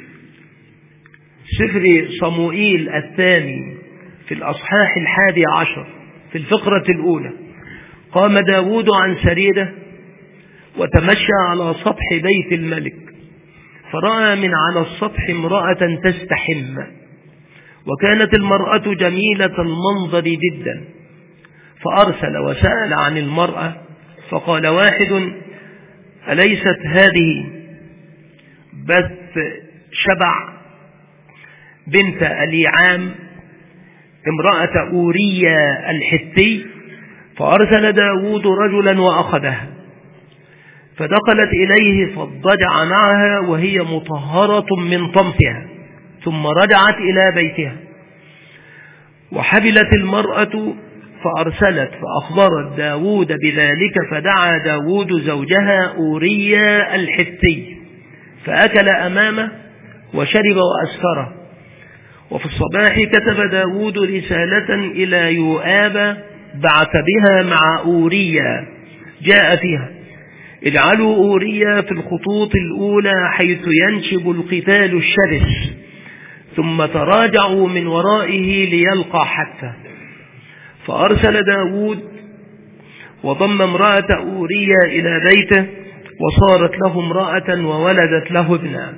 [SPEAKER 1] سفر صموئيل الثاني في الأصحاح الحادي عشر في الفقرة الأولى: قام داود عن سريرة وتمشى على سطح بيت الملك، فرأى من على السطح امرأة تستحم، وكانت المرأة جميلة المنظر جدا، فأرسل وسأل عن المرأة، فقال واحد: أليست هذه بث شبع بنت أليعام امرأة أوريا الحثي؟ فأرسل داود رجلا وأخذها، فدخلت إليه فاضطجع معها وهي مطهرة من طمثها، ثم رجعت إلى بيتها. وحبلت المرأة فأرسلت فأخبرت داود بذلك، فدعا داود زوجها أوريا الحثي فأكل أمامه وشرب وأسكره. وفي الصباح كتب داود رسالة إلى يؤاب بعث بها مع أوريا، جاء فيها: اجعلوا أوريا في الخطوط الأولى حيث ينشب القتال الشرس، ثم تراجعوا من ورائه ليلقى حتى. فأرسل داود وضم امرأة أوريا إلى بيته، وصارت له امرأة وولدت له ابنا.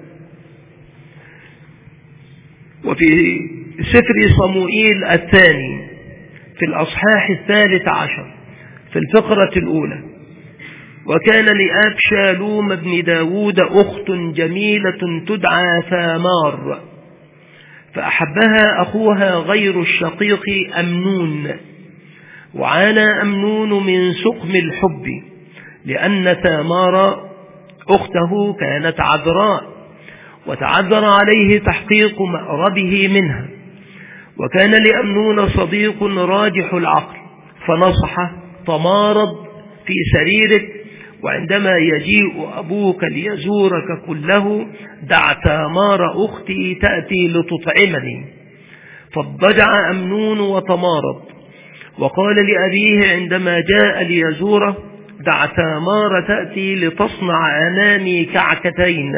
[SPEAKER 1] وفي سفر صموئيل الثاني في الأصحاح الثالث عشر في الفقرة الأولى: وكان لأبشالوم بن داود أخت جميلة تدعى ثامار، فأحبها أخوها غير الشقيق أمنون، وعانى أمنون من سقم الحب لأن ثامار أخته كانت عذراء، وتعذر عليه تحقيق مأربه منها. وكان لأمنون صديق راجح العقل فنصحه: تمارض في سريرك، وعندما يجيء أبوك ليزورك كله دع تامار أختي تأتي لتطعمني. فاضطجع أمنون وتمارض، وقال لأبيه عندما جاء ليزوره: دع تامار تأتي لتصنع أمامي كعكتين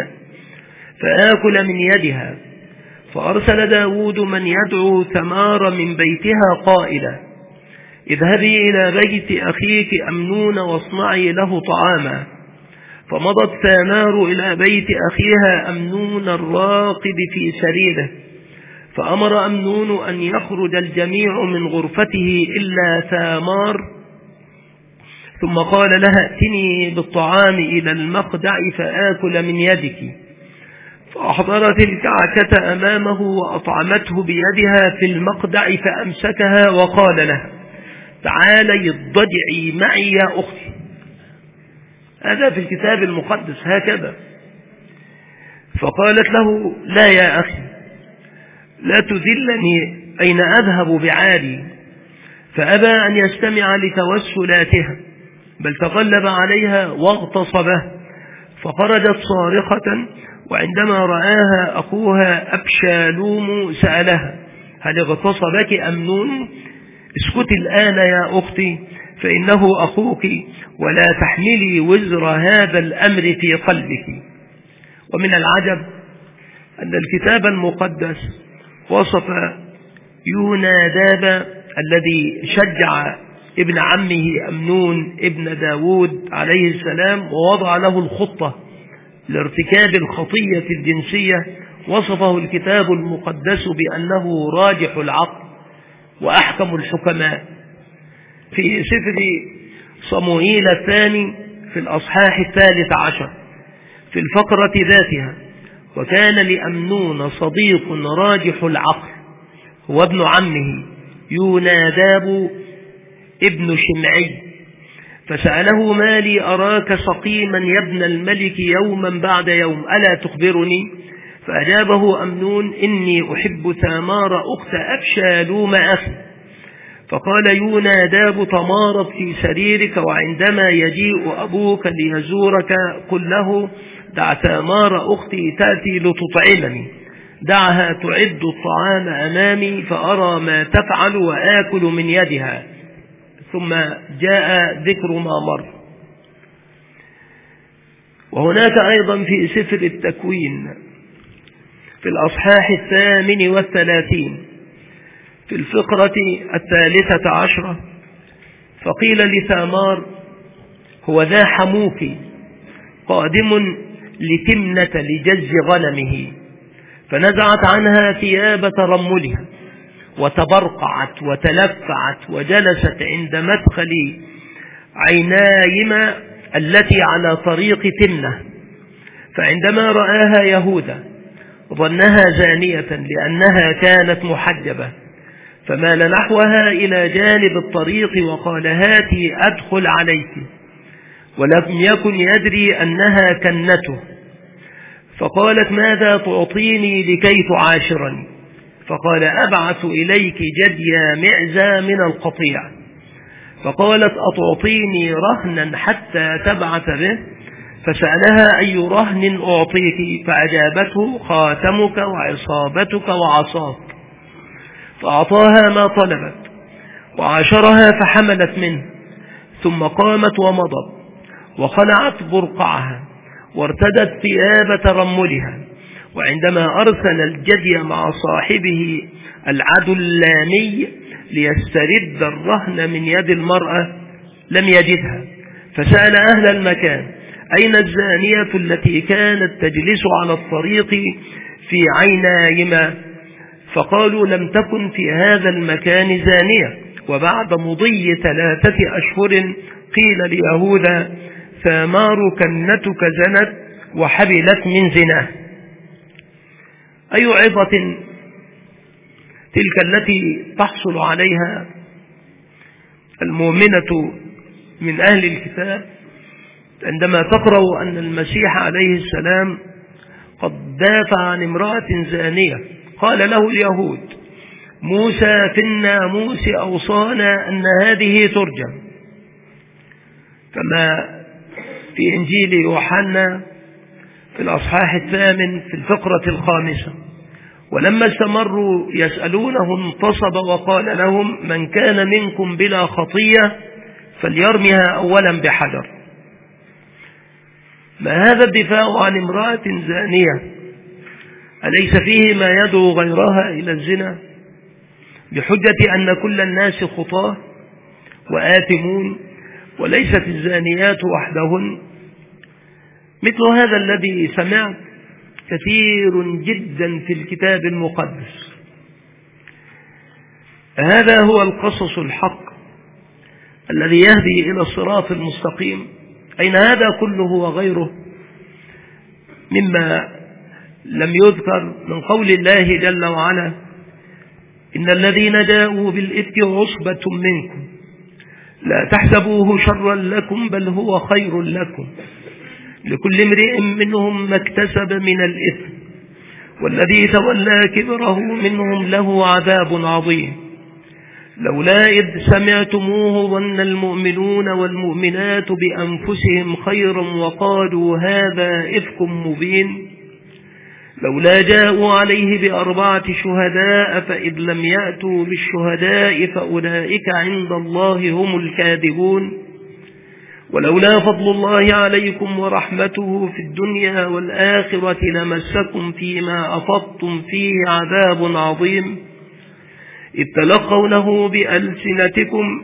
[SPEAKER 1] فآكل من يدها. فأرسل داود من يدعو تمار من بيتها قائلا اذهبي إلى بيت أخيك أمنون واصنعي له طعاما. فمضت تامار إلى بيت أخيها أمنون الراقد في سريره، فأمر أمنون أن يخرج الجميع من غرفته إلا تامار، ثم قال لها ائتني بالطعام إلى المخدع فآكل من يدك. فأحضرت الكعكة أمامه وأطعمته بيدها في المخدع فأمسكها وقال لها تعالي اضطجعي معي يا أختي. هذا في الكتاب المقدس هكذا. فقالت له لا يا أخي لا تذلني، أين أذهب بعالي؟ فأبى أن يستمع لتوسلاتها بل تغلب عليها واغتصبه. فخرجت صارخة، وعندما رآها أخوها أبشالوم سألها هل اغتصبك أمنون؟ اسكتي الآن يا أختي فإنه أخوك، ولا تحملي وزر هذا الأمر في قلبك. ومن العجب أن الكتاب المقدس وصف يوناداب الذي شجع ابن عمه أمنون ابن داود عليه السلام ووضع له الخطة لارتكاب الخطية الجنسية، وصفه الكتاب المقدس بأنه راجح العقل وأحكم الحكماء. في سفر صموئيل الثاني في الأصحاح الثالث عشر في الفقرة ذاتها وكان لأمنون صديق راجح العقل هو ابن عمه يوناداب ابن شمعي، فسأله ما لي أراك سقيما يا ابن الملك يوما بعد يوم ألا تخبرني؟ فأجابه أمنون إني أحب تامار أخت أبشالوم أخي. فقال يوناداب تمارض في سريرك، وعندما يجيء أبوك ليزورك قل له دع تامار أختي تأتي لتطعمني، دعها تعد الطعام أمامي فأرى ما تفعل وآكل من يدها. ثم جاء ذكر ما مر. وهناك أيضا في سفر التكوين في الأصحاح الثامن والثلاثين في الفقرة الثالثة عشرة فقيل لثامار هو ذا حموك قادم لتمنة لجز غنمه، فنزعت عنها ثياب ترملها وتبرقعت وتلفعت وجلست عند مدخل عينايم التي على طريق تمنة. فعندما رآها يهوذا ظنها زانية لأنها كانت محجبة، فمال نحوها إلى جانب الطريق وقال هاتي أدخل عليك، ولم يكن يدري أنها كنته. فقالت ماذا تعطيني لكي تعاشرني؟ فقال أبعث إليك جديا معزى من القطيع. فقالت أتعطيني رهنا حتى تبعث به؟ فسألها أي رهن أعطيك؟ فأجابته خاتمك وعصابتك وعصاك. فأعطاها ما طلبت وعاشرها فحملت منه، ثم قامت ومضت وخلعت برقعها وارتدت ثياب ترملها. وعندما أرسل الجدي مع صاحبه العدلاني ليسترد الرهن من يد المرأة لم يجدها، فسأل أهل المكان أين الزانية التي كانت تجلس على الطريق في عينايم؟ فقالوا لم تكن في هذا المكان زانية. وبعد مضي ثلاثة أشهر قيل ليهوذا ثامار كنتك زنت وحبلت من زناه. أي عظة تلك التي تحصل عليها المؤمنة من أهل الكتاب عندما تقرأ أن المسيح عليه السلام قد دافع عن امرأة زانية. قال له اليهود موسى في الناموس أوصانا أن هذه ترجم، كما في إنجيل يوحنا في الأصحاح الثامن في الفقرة الخامسة. ولما استمروا يسألونه انتصب وقال لهم من كان منكم بلا خطية فليرمها أولا بحجر. ما هذا الدفاع عن امرأة زانية أليس فيه ما يدعو غيرها إلى الزنا بحجة أن كل الناس خطاة وآثمون وليست الزانيات وحدهن؟ مثل هذا الذي سمعت كثير جدا في الكتاب المقدس. هذا هو القصص الحق الذي يهدي إلى الصراط المستقيم. أين هذا كله وغيره مما لم يذكر من قول الله جل وعلا: إن الذين جاءوا بالإفك عصبة منكم لا تحسبوه شرا لكم بل هو خير لكم لكل امرئ منهم ما اكتسب من الإثم والذي تولى كبره منهم له عذاب عظيم. لولا إذ سمعتموه ظن المؤمنون والمؤمنات بأنفسهم خيرا وقالوا هذا إفك مبين. لولا جاءوا عليه بأربعة شهداء فإذ لم يأتوا بالشهداء فأولئك عند الله هم الكاذبون. ولولا فضل الله عليكم ورحمته في الدنيا والآخرة لمسكم فيما أفضتم فيه عذاب عظيم إذ تلقونه بألسنتكم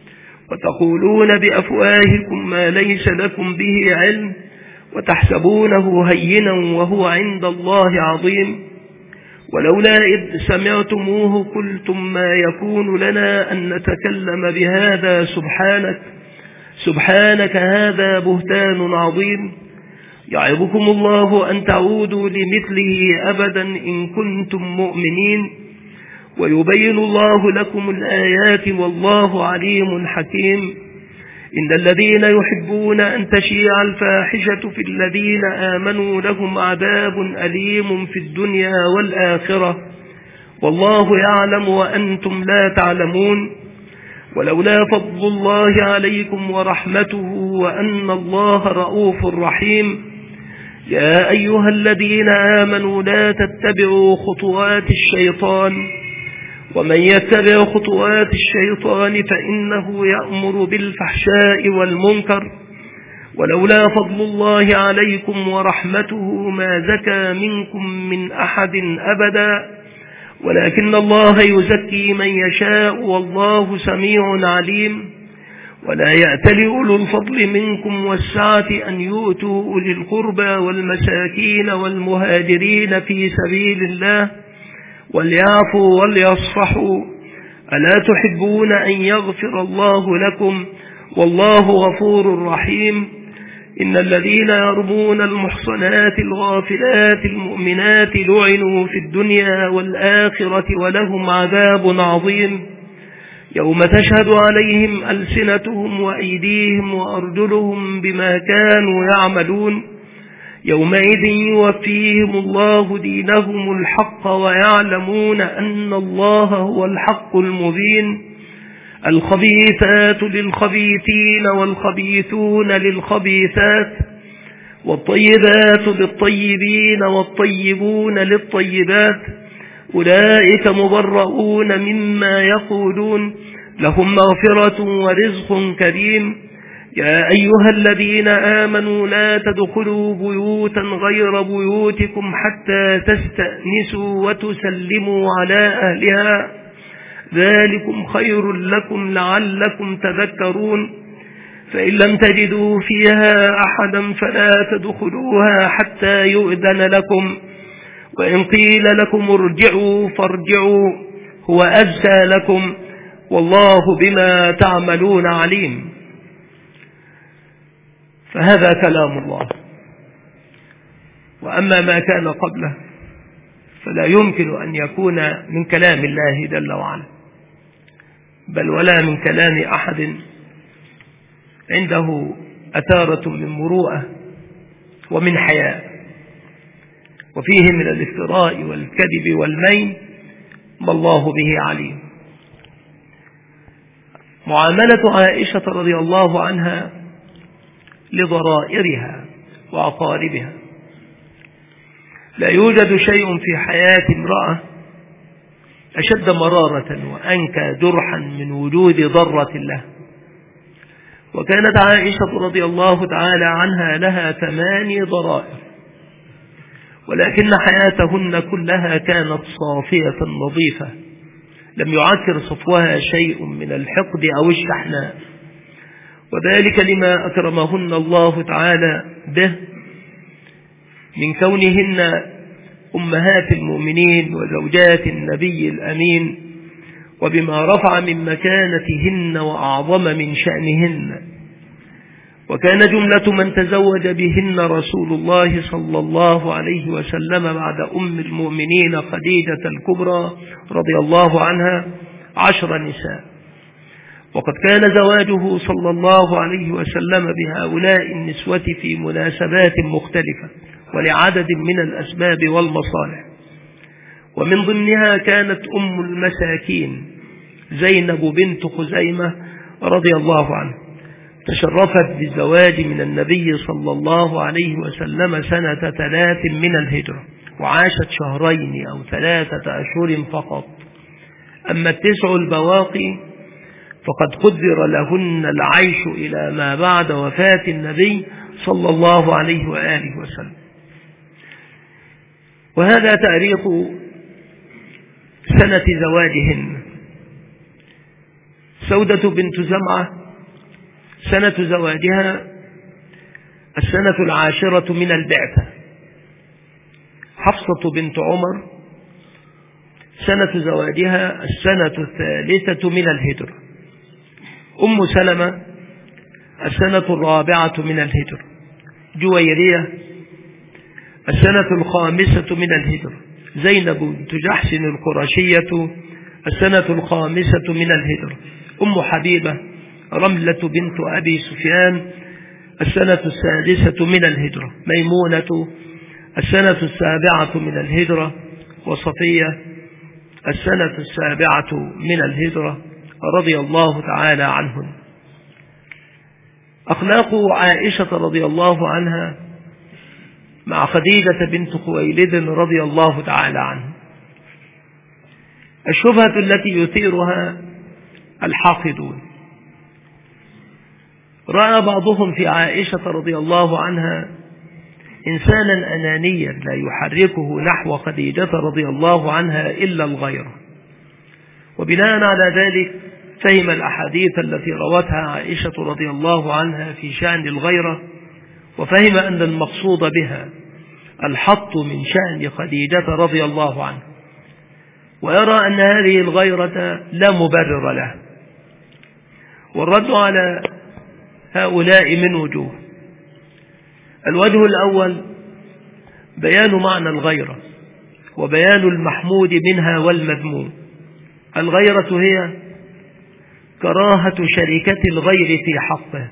[SPEAKER 1] وتقولون بأفواهكم ما ليس لكم به علم وتحسبونه هينا وهو عند الله عظيم. ولولا إذ سمعتموه قلتم ما يكون لنا أن نتكلم بهذا سبحانك سبحانك هذا بهتان عظيم. يعظكم الله أن تعودوا لمثله أبدا إن كنتم مؤمنين ويبين الله لكم الآيات والله عليم حكيم. إن الذين يحبون أن تشيع الفاحشة في الذين آمنوا لهم عذاب أليم في الدنيا والآخرة والله يعلم وأنتم لا تعلمون. ولولا فضل الله عليكم ورحمته وأن الله رؤوف رحيم. يا أيها الذين آمنوا لا تتبعوا خطوات الشيطان ومن يتبع خطوات الشيطان فإنه يأمر بالفحشاء والمنكر. ولولا فضل الله عليكم ورحمته ما زكى منكم من أحد أبدا ولكن الله يزكي من يشاء والله سميع عليم. ولا يأتل أولو الفضل منكم والسعة أن يؤتوا أولي القربى والمساكين والمهاجرين في سبيل الله وليعفوا وليصفحوا ألا تحبون أن يغفر الله لكم والله غفور رحيم. إن الذين يرمون المحصنات الغافلات المؤمنات لعنوا في الدنيا والآخرة ولهم عذاب عظيم يوم تشهد عليهم ألسنتهم وأيديهم وأرجلهم بما كانوا يعملون. يومئذ يوفيهم الله دينهم الحق ويعلمون أن الله هو الحق المبين. الخبيثات للخبيثين والخبيثون للخبيثات والطيبات للطيبين والطيبون للطيبات أولئك مبرؤون مما يقولون لهم مغفرة ورزق كريم. يا أيها الذين آمنوا لا تدخلوا بيوتا غير بيوتكم حتى تستأنسوا وتسلموا على أهلها ذلكم خير لكم لعلكم تذكرون. فإن لم تجدوا فيها أحدا فلا تدخلوها حتى يؤذن لكم وإن قيل لكم ارجعوا فارجعوا هو أزكى لكم والله بما تعملون عليم. فهذا كلام الله. وأما ما كان قبله فلا يمكن أن يكون من كلام الله جل وعلا بل ولا من كلام أحد عنده أثارة من مروءة ومن حياء وفيه من الافتراء والكذب والمين ما الله به عليم. معاملة عائشة رضي الله عنها لضرائرها وأقاربها. لا يوجد شيء في حياة امرأة أشد مرارة وأنكى جرحا من وجود ضرة له. وكانت عائشة رضي الله تعالى عنها لها ثماني ضرائر، ولكن حياتهن كلها كانت صافية نظيفة، لم يعكر صفوها شيء من الحقد أو الشحناء، وذلك لما أكرمهن الله تعالى به من كونهن أمهات المؤمنين وزوجات النبي الأمين، وبما رفع من مكانتهن وأعظم من شأنهن. وكان جملة من تزوج بهن رسول الله صلى الله عليه وسلم بعد أم المؤمنين خديجة الكبرى رضي الله عنها عشر نساء، وقد كان زواجه صلى الله عليه وسلم بهؤلاء النسوة في مناسبات مختلفة ولعدد من الأسباب والمصالح، ومن ضمنها كانت أم المساكين زينب بنت خزيمة رضي الله عنها، تشرفت بالزواج من النبي صلى الله عليه وسلم سنة ثلاث من الهجرة، وعاشت شهرين أو ثلاثة أشهر فقط. أما التسع البواقي فقد قدر لهن العيش إلى ما بعد وفاة النبي صلى الله عليه وآله وسلم. وهذا تاريخ سنة زواجهن. سودة بنت زمعة سنة زواجها السنة العاشرة من البعثة. حفصة بنت عمر سنة زواجها السنة الثالثة من الهجرة. أم سلمة السنة الرابعة من الهجرة. جويرية السنة الخامسة من الهجرة. زينب بنت جحش القرشية السنة الخامسة من الهجرة. أم حبيبة رملة بنت أبي سفيان السنة السادسة من الهجرة. ميمونة السنة السابعة من الهجرة. وصفية السنة السابعة من الهجرة رضي الله تعالى عنهن. أخلاق عائشة رضي الله عنها مع خديجة بنت خويلد رضي الله تعالى عنها. الشبهة التي يثيرها الحاقدون. رأى بعضهم في عائشة رضي الله عنها إنسانا أنانيا لا يحركه نحو خديجة رضي الله عنها إلا الغيرة، وبناء على ذلك فهم الأحاديث التي روتها عائشة رضي الله عنها في شأن الغيرة، وفهم أن المقصود بها الحط من شأن خديجة رضي الله عنها، ويرى أن هذه الغيرة لا مبرر لها. والرد على هؤلاء من وجوه. الوجه الأول بيان معنى الغيرة وبيان المحمود منها والمذموم. الغيرة هي كراهة شركة الغير في حقه.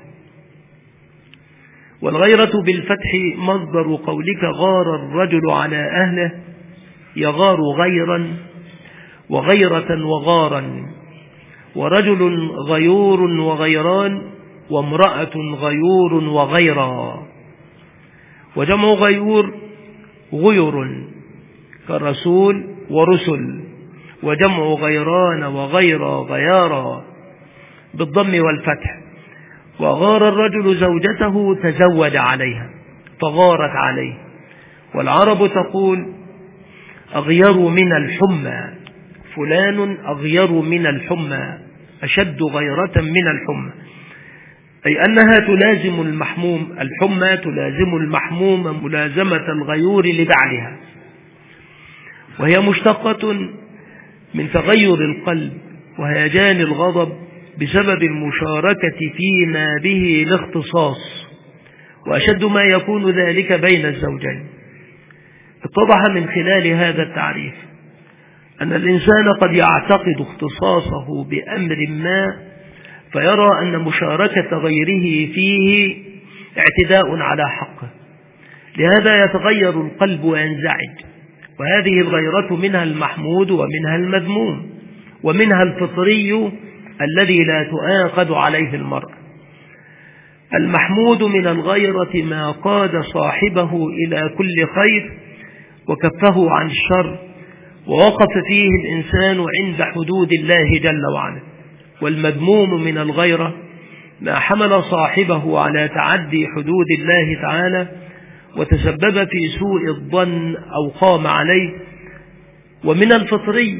[SPEAKER 1] والغيرة بالفتح مصدر قولك غار الرجل على أهله، يغار غيرا وغيرة وغارا، ورجل غيور وغيران، وامرأة غيور وغيرا. وجمع غيور غير كالرسول ورسل، وجمع غيران وغيرا غيارا بالضم والفتح. وغار الرجل زوجته تزود عليها فغارت عليه. والعرب تقول أغير من الحمى، فلان أغير من الحمى، أشد غيرة من الحمى، أي أنها تلازم المحموم. الحمى تلازم المحموم ملازمة الغيور لبعلها، وهي مشتقة من تغير القلب وهيجان الغضب بسبب المشاركة فيما به الاختصاص، وأشد ما يكون ذلك بين الزوجين. اتضح من خلال هذا التعريف أن الإنسان قد يعتقد اختصاصه بأمر ما فيرى أن مشاركة غيره فيه اعتداء على حقه، لهذا يتغير القلب وينزعج. وهذه الغيرة منها المحمود ومنها المذموم، ومنها الفطري الذي لا تؤاخذ عليه المرء. المحمود من الغيرة ما قاد صاحبه إلى كل خير وكفه عن الشر، ووقف فيه الإنسان عند حدود الله جل وعلا. والمذموم من الغيرة ما حمل صاحبه على تعدي حدود الله تعالى وتسبب في سوء الظن أو قام عليه. ومن الفطري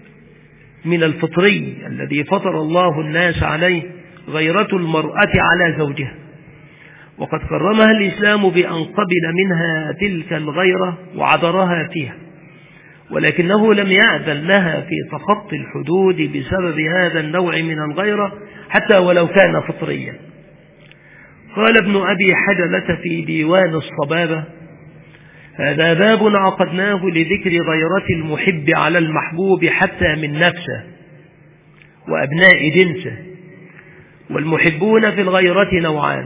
[SPEAKER 1] من الفطري الذي فطر الله الناس عليه غيرة المرأة على زوجها، وقد كرمها الإسلام بأن قبل منها تلك الغيرة وعذرها فيها، ولكنه لم يأذن لها في تخطي الحدود بسبب هذا النوع من الغيرة حتى ولو كان فطريا. قال ابن أبي حجلة في ديوان الصبابة: هذا باب عقدناه لذكر غيرة المحب على المحبوب حتى من نفسه وأبناء جنسه. والمحبون في الغيرة نوعان،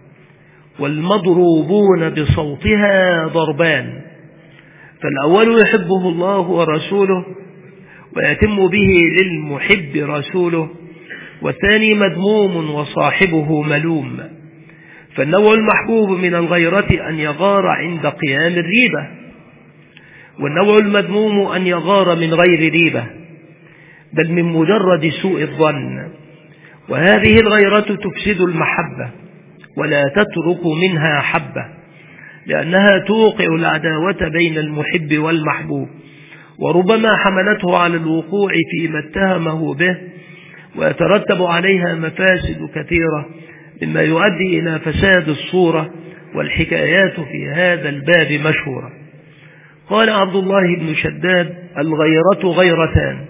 [SPEAKER 1] والمضروبون بصوتها ضربان، فالأول يحبه الله ورسوله ويتم به للمحب رسوله، والثاني مذموم وصاحبه ملوم. فالنوع المحبوب من الغيرة أن يغار عند قيام الريبة، والنوع المذموم أن يغار من غير ريبة بل من مجرد سوء الظن. وهذه الغيرة تفسد المحبة ولا تترك منها حبة، لأنها توقع العداوة بين المحب والمحبوب، وربما حملته على الوقوع فيما اتهمه به، ويترتب عليها مفاسد كثيرة مما يؤدي إلى فساد الصورة، والحكايات في هذا الباب مشهورة. قال عبد الله بن شداد: الغيرة غيرتان،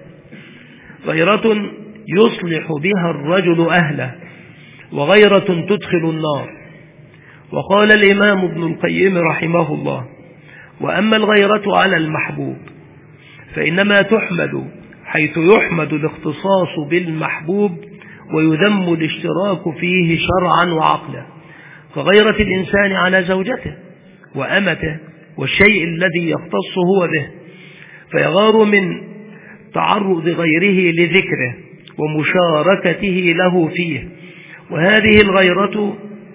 [SPEAKER 1] غيرة يصلح بها الرجل أهله، وغيرة تدخل النار. وقال الإمام ابن القيم رحمه الله: وأما الغيرة على المحبوب فإنما تحمد حيث يحمد الاختصاص بالمحبوب ويذم الاشتراك فيه شرعا وعقلا، كغيرة الإنسان على زوجته وأمته والشيء الذي يختص هو به، فيغار من تعرض غيره لذكره ومشاركته له فيه. وهذه الغيرة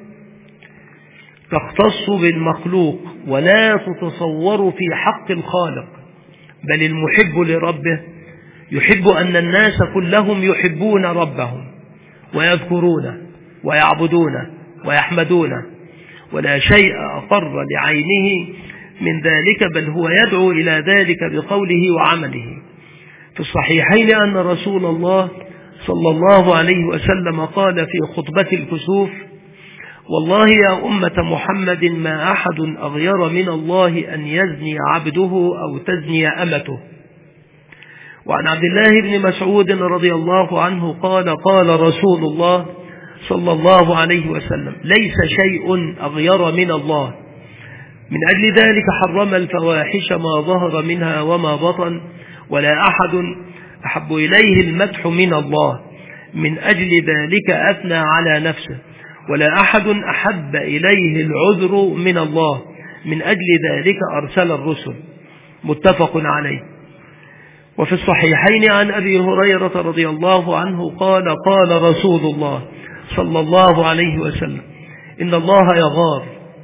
[SPEAKER 1] تختص بالمخلوق ولا تتصور في حق الخالق، بل المحب لربه يحب أن الناس كلهم يحبون ربهم ويذكرونه ويعبدونه ويحمدونه، ولا شيء أقر لعينه من ذلك، بل هو يدعو إلى ذلك بقوله وعمله. في الصحيحين أن رسول الله صلى الله عليه وسلم قال في خطبة الكسوف: والله يا أمة محمد ما أحد أغير من الله أن يزني عبده أو تزني أمته. وعن عبد الله بن مسعود رضي الله عنه قال: قال رسول الله صلى الله عليه وسلم: ليس شيء أغير من الله، من أجل ذلك حرم الفواحش ما ظهر منها وما بطن، ولا أحد أحب إليه المدح من الله، من أجل ذلك أثنى على نفسه، ولا أحد أحب إليه العذر من الله، من أجل ذلك أرسل الرسل. متفق عليه. وفي الصحيحين عن أبي هريرة رضي الله عنه قال: قال رسول الله صلى الله عليه وسلم: إن الله يغار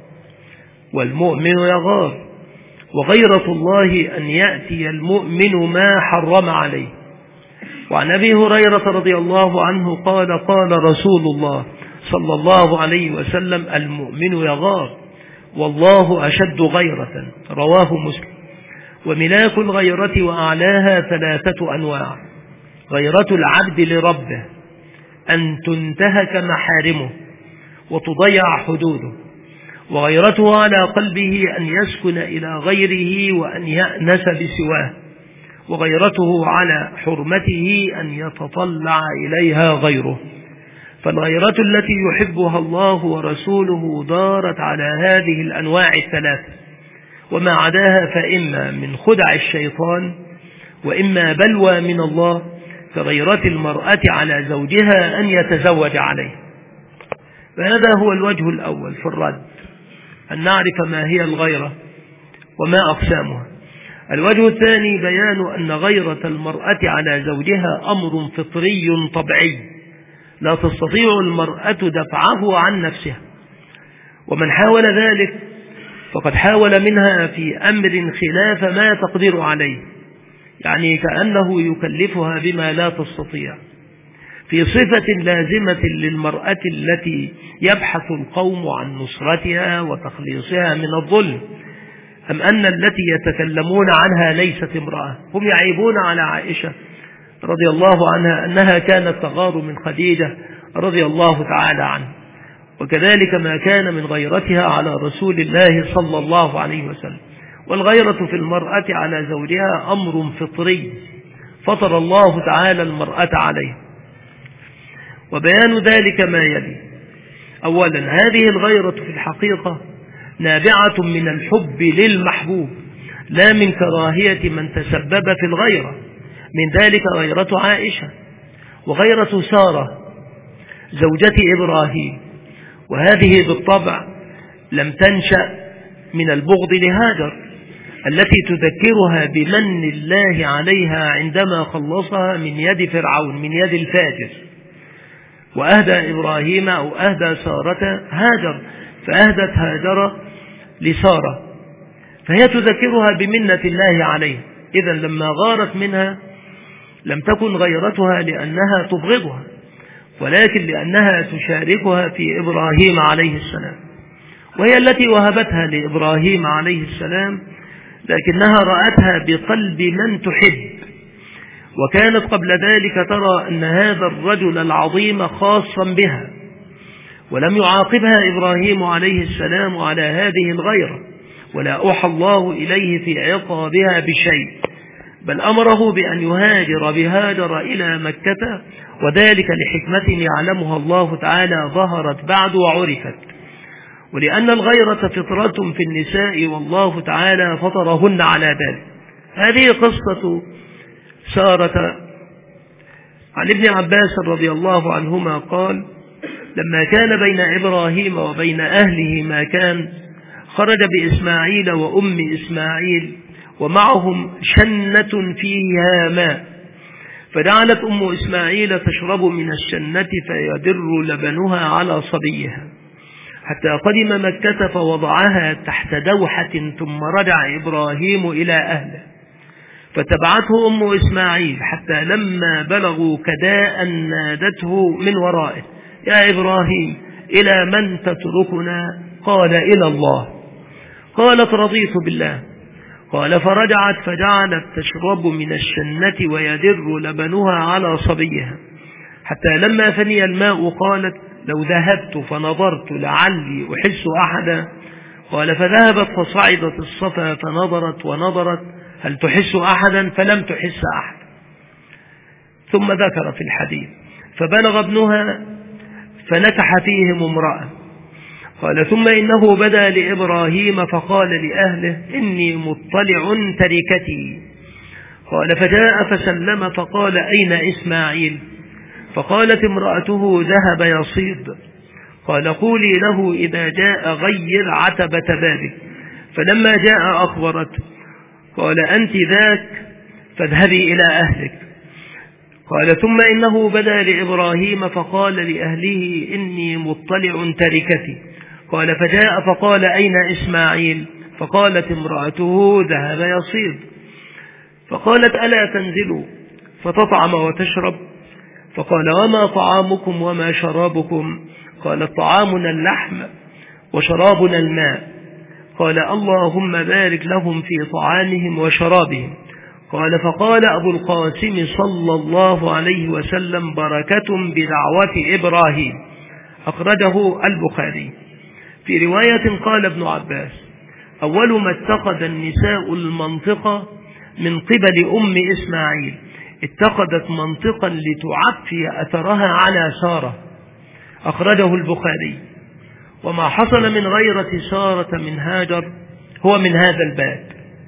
[SPEAKER 1] والمؤمن يغار، وغيرة الله أن يأتي المؤمن ما حرم عليه. وعن أبي هريرة رضي الله عنه قال: قال رسول الله صلى الله عليه وسلم: المؤمن يغار والله أشد غيرة. رواه مسلم. وملاك الغيرة وأعلاها ثلاثة أنواع: غيرة العبد لربه أن تنتهك محارمه وتضيع حدوده، وغيرته على قلبه أن يسكن إلى غيره وأن يأنس بسواه، وغيرته على حرمته أن يتطلع إليها غيره. فالغيرة التي يحبها الله ورسوله دارت على هذه الأنواع الثلاثة، وما عداها فإما من خدع الشيطان وإما بلوى من الله، كغيرة المرأة على زوجها أن يتزوج عليه. فهذا هو الوجه الأول في الرد، أن نعرف ما هي الغيرة وما أقسامها. الوجه الثاني بيان أن غيرة المرأة على زوجها أمر فطري طبيعي لا تستطيع المرأة دفعه عن نفسها، ومن حاول ذلك فقد حاول منها في أمر خلاف ما تقدر عليه، يعني كأنه يكلفها بما لا تستطيع. في صفة لازمة للمرأة التي يبحث القوم عن نصرتها وتخليصها من الظلم، أم أن التي يتكلمون عنها ليست امرأة؟ هم يعيبون على عائشة رضي الله عنها أنها كانت تغار من خديجة رضي الله تعالى عنها، وكذلك ما كان من غيرتها على رسول الله صلى الله عليه وسلم. والغيرة في المرأة على زوجها أمر فطري فطر الله تعالى المرأة عليه، وبيان ذلك ما يلي. أولا، هذه الغيرة في الحقيقة نابعة من الحب للمحبوب لا من كراهية من تسبب في الغيرة، من ذلك غيرة عائشة وغيرة سارة زوجة إبراهيم، وهذه بالطبع لم تنشأ من البغض لهاجر التي تذكرها بمن الله عليها عندما خلصها من يد فرعون، من يد الفاجر، وأهدى إبراهيم أو أهدى سارة هاجر، فأهدت هاجر لسارة، فهي تذكرها بمنة الله عليها. إذن لما غارت منها لم تكن غيرتها لأنها تبغضها، ولكن لأنها تشاركها في إبراهيم عليه السلام، وهي التي وهبتها لإبراهيم عليه السلام، لكنها رأتها بقلب من تحب، وكانت قبل ذلك ترى أن هذا الرجل العظيم خاصا بها، ولم يعاقبها إبراهيم عليه السلام على هذه الغيرة، ولا أوحى الله إليه في عقابها بشيء، بل أمره بأن يهاجر بهاجر إلى مكة، وذلك لحكمة يعلمها الله تعالى ظهرت بعد وعرفت، ولأن الغيرة فطرة في النساء والله تعالى فطرهن على ذلك. هذه قصة سارة. عن ابن عباس رضي الله عنهما قال: لما كان بين إبراهيم وبين أهله ما كان، خرج بإسماعيل وأم إسماعيل ومعهم شنة فيها ماء، فجعلت أم إسماعيل تشرب من الشنة فيدر لبنها على صبيها، حتى قدم مكة فوضعها تحت دوحة، ثم رجع إبراهيم إلى أهله، فتبعته أم إسماعيل حتى لما بلغوا كداء نادته من ورائه: يا إبراهيم، إلى من تتركنا؟ قال: إلى الله. قالت: رضيت بالله. قال: فرجعت فجعلت تشرب من الشنة ويدر لبنها على صبيها، حتى لما فني الماء قالت: لو ذهبت فنظرت لعلي أحس أحدا. قال: فذهبت فصعدت الصفا فنظرت ونظرت هل تحس أحدا؟ فلم تحس أحد. ثم ذكر في الحديث: فبلغ ابنها فنكح فيهم امرأة. قال: ثم إنه بدا لإبراهيم فقال لأهله: إني مطلع تركتي. قال: فجاء فسلم فقال: أين إسماعيل؟ فقالت امرأته: ذهب يصيد. قال: قولي له إذا جاء غير عتبة بابك. فلما جاء أخبرت. قال: أنت ذاك، فاذهبي إلى أهلك. قال: ثم إنه بدا لإبراهيم فقال لأهله: إني مطلع تركتي. قال: فجاء فقال: أين إسماعيل؟ فقالت امرأته: ذهب يصيد. فقالت: ألا تنزلوا فتطعم وتشرب؟ فقال: وما طعامكم وما شرابكم؟ قال: طعامنا اللحم وشرابنا الماء. قال: اللهم بارك لهم في طعامهم وشرابهم. قال: فقال أبو القاسم صلى الله عليه وسلم: بركة بدعوة إبراهيم. أخرجه البخاري. في رواية قال ابن عباس: أول ما اتخذ النساء المنطقة من قبل أم إسماعيل، اتخذت منطقا لتعفي أثرها على سارة. أخرجه البخاري. وما حصل من غيرة سارة من هاجر هو من هذا الباب،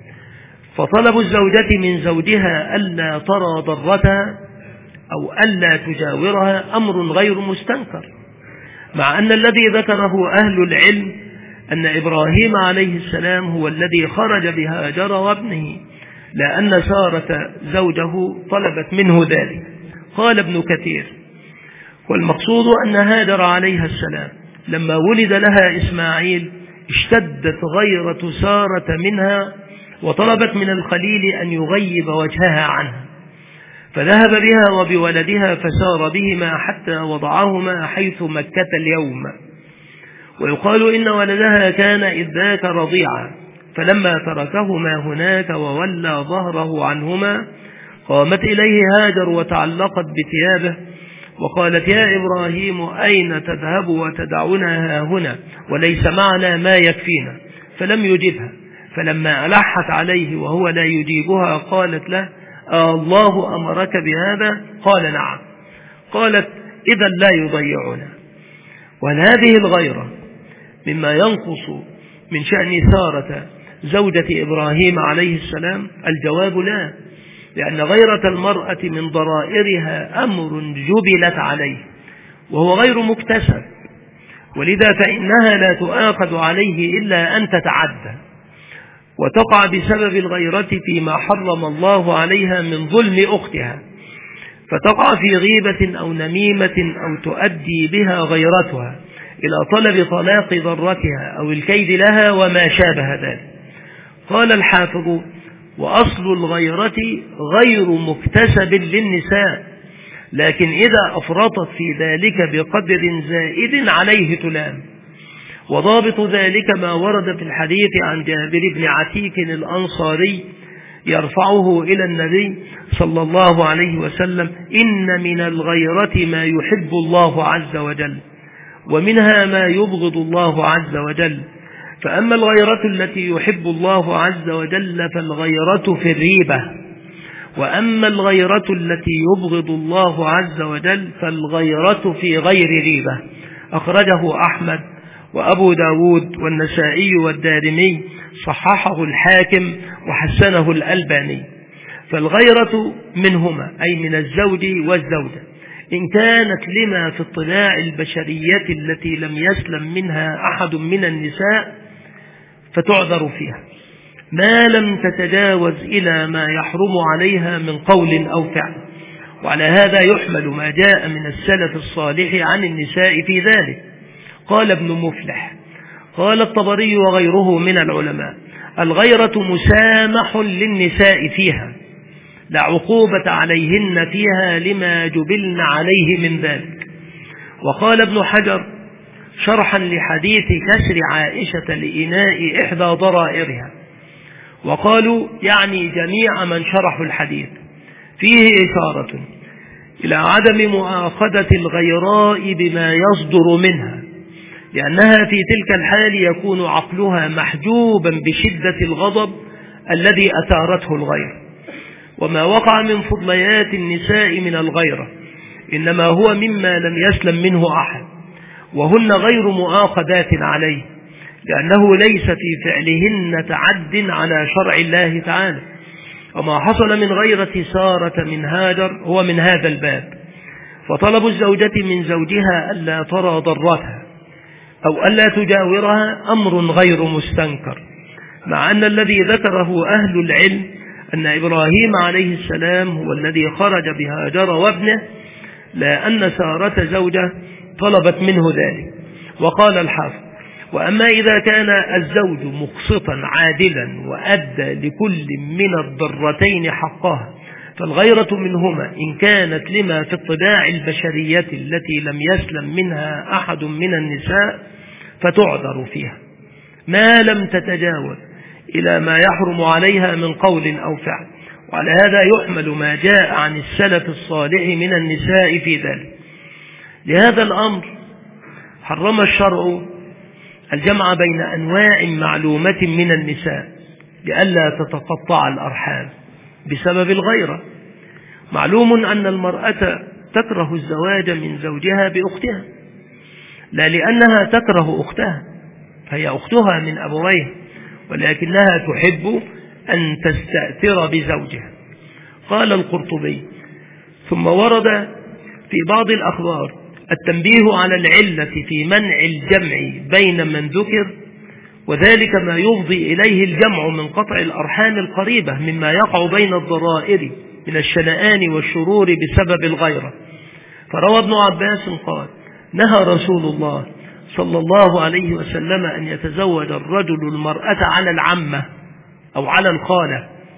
[SPEAKER 1] فطلب الزوجة من زوجها ألا ترى ضرتها أو ألا تجاورها أمر غير مستنكر، مع أن الذي ذكره أهل العلم أن إبراهيم عليه السلام هو الذي خرج بهاجر وابنه، لا أن سارة زوجه طلبت منه ذلك. قال ابن كثير: والمقصود أن هاجر عليها السلام لما ولد لها إسماعيل اشتدت غيرة سارة منها، وطلبت من الخليل أن يغيب وجهها عنها، فذهب بها وبولدها فسار بهما حتى وضعهما حيث مكة اليوم. ويقال إن ولدها كان إذ ذاك رضيعا، فلما تركهما هناك وولى ظهره عنهما قامت إليه هاجر وتعلقت بثيابه وقالت: يا إبراهيم أين تذهب وتدعنا هنا وليس معنا ما يكفينا؟ فلم يجبها، فلما ألحت عليه وهو لا يجيبها قالت له: الله أمرك بهذا؟ قال: نعم. قالت: إذا لا يضيعنا. وهل هذه الغيرة مما ينقص من شأن سارة زوجة إبراهيم عليه السلام؟ الجواب لا، لأن غيرة المرأة من ضرائرها أمر جبلت عليه وهو غير مكتسب، ولذا فإنها لا تؤاخذ عليه إلا أن تتعدى وتقع بسبب الغيرة فيما حرم الله عليها من ظلم أختها، فتقع في غيبة أو نميمة أو تؤدي بها غيرتها إلى طلب طلاق ضرتها أو الكيد لها وما شابه ذلك. قال الحافظ: وأصل الغيرة غير مكتسب للنساء، لكن إذا أفرطت في ذلك بقدر زائد عليه تلام. وضابط ذلك ما ورد في الحديث عن جابر بن عتيك الأنصاري يرفعه إلى النبي صلى الله عليه وسلم: إن من الغيرة ما يحب الله عز وجل، ومنها ما يبغض الله عز وجل. فأما الغيرة التي يحب الله عز وجل فالغيرة في الريبة، وأما الغيرة التي يبغض الله عز وجل فالغيرة في غير ريبة. أخرجه أحمد وأبو داود والنسائي والدارمي، صححه الحاكم وحسنه الألباني. فالغيرة منهما أي من الزوج والزوجة إن كانت لما في الطباع البشرية التي لم يسلم منها أحد من النساء فتعذر فيها، ما لم تتجاوز إلى ما يحرم عليها من قول أو فعل. وعلى هذا يحمل ما جاء من السلف الصالح عن النساء في ذلك. قال ابن مفلح: قال الطبري وغيره من العلماء: الغيرة مسامح للنساء فيها، لا عقوبة عليهن فيها لما جبلن عليه من ذلك. وقال ابن حجر شرحا لحديث كسر عائشة لإناء إحدى ضرائرها، وقالوا يعني جميع من شرحوا الحديث، فيه إشارة إلى عدم مؤاخذة الغيراء بما يصدر منها، لأنها في تلك الحال يكون عقلها محجوبا بشدة الغضب الذي أثارته الغير. وما وقع من فضليات النساء من الغيرة إنما هو مما لم يسلم منه أحد، وهن غير مؤاخذات عليه، لأنه ليس في فعلهن تعد على شرع الله تعالى. وما حصل من غيرة سارة من هاجر هو من هذا الباب. فطلب الزوجة من زوجها ألا ترى ضرتها أو ألا تجاورها أمر غير مستنكر، مع أن الذي ذكره أهل العلم أن إبراهيم عليه السلام هو الذي خرج بهاجر وابنه، لا أن سارة زوجة طلبت منه ذلك. وقال الحافظ: وأما إذا كان الزوج مقسطا عادلا وأدى لكل من الضرتين حقها فالغيرة منهما إن كانت لما في الطباع البشرية التي لم يسلم منها أحد من النساء فتعذر فيها، ما لم تتجاوز إلى ما يحرم عليها من قول أو فعل. وعلى هذا يحمل ما جاء عن السلف الصالح من النساء في ذلك. لهذا الأمر حرم الشرع الجمع بين أنواع معلومة من النساء لئلا تتقطع الأرحام بسبب الغيرة. معلوم أن المرأة تكره الزواج من زوجها بأختها، لا لأنها تكره أختها فهي أختها من أبويه، ولكنها تحب أن تستأثر بزوجها. قال القرطبي: ثم ورد في بعض الأخبار التنبيه على العلة في منع الجمع بين من ذكر، وذلك ما يفضي إليه الجمع من قطع الأرحام القريبة مما يقع بين الضرائر من الشنآن والشرور بسبب الغيرة. فروى ابن عباس قال: نهى رسول الله صلى الله عليه وسلم أن يتزوج الرجل المرأة على العمة أو على الخالة،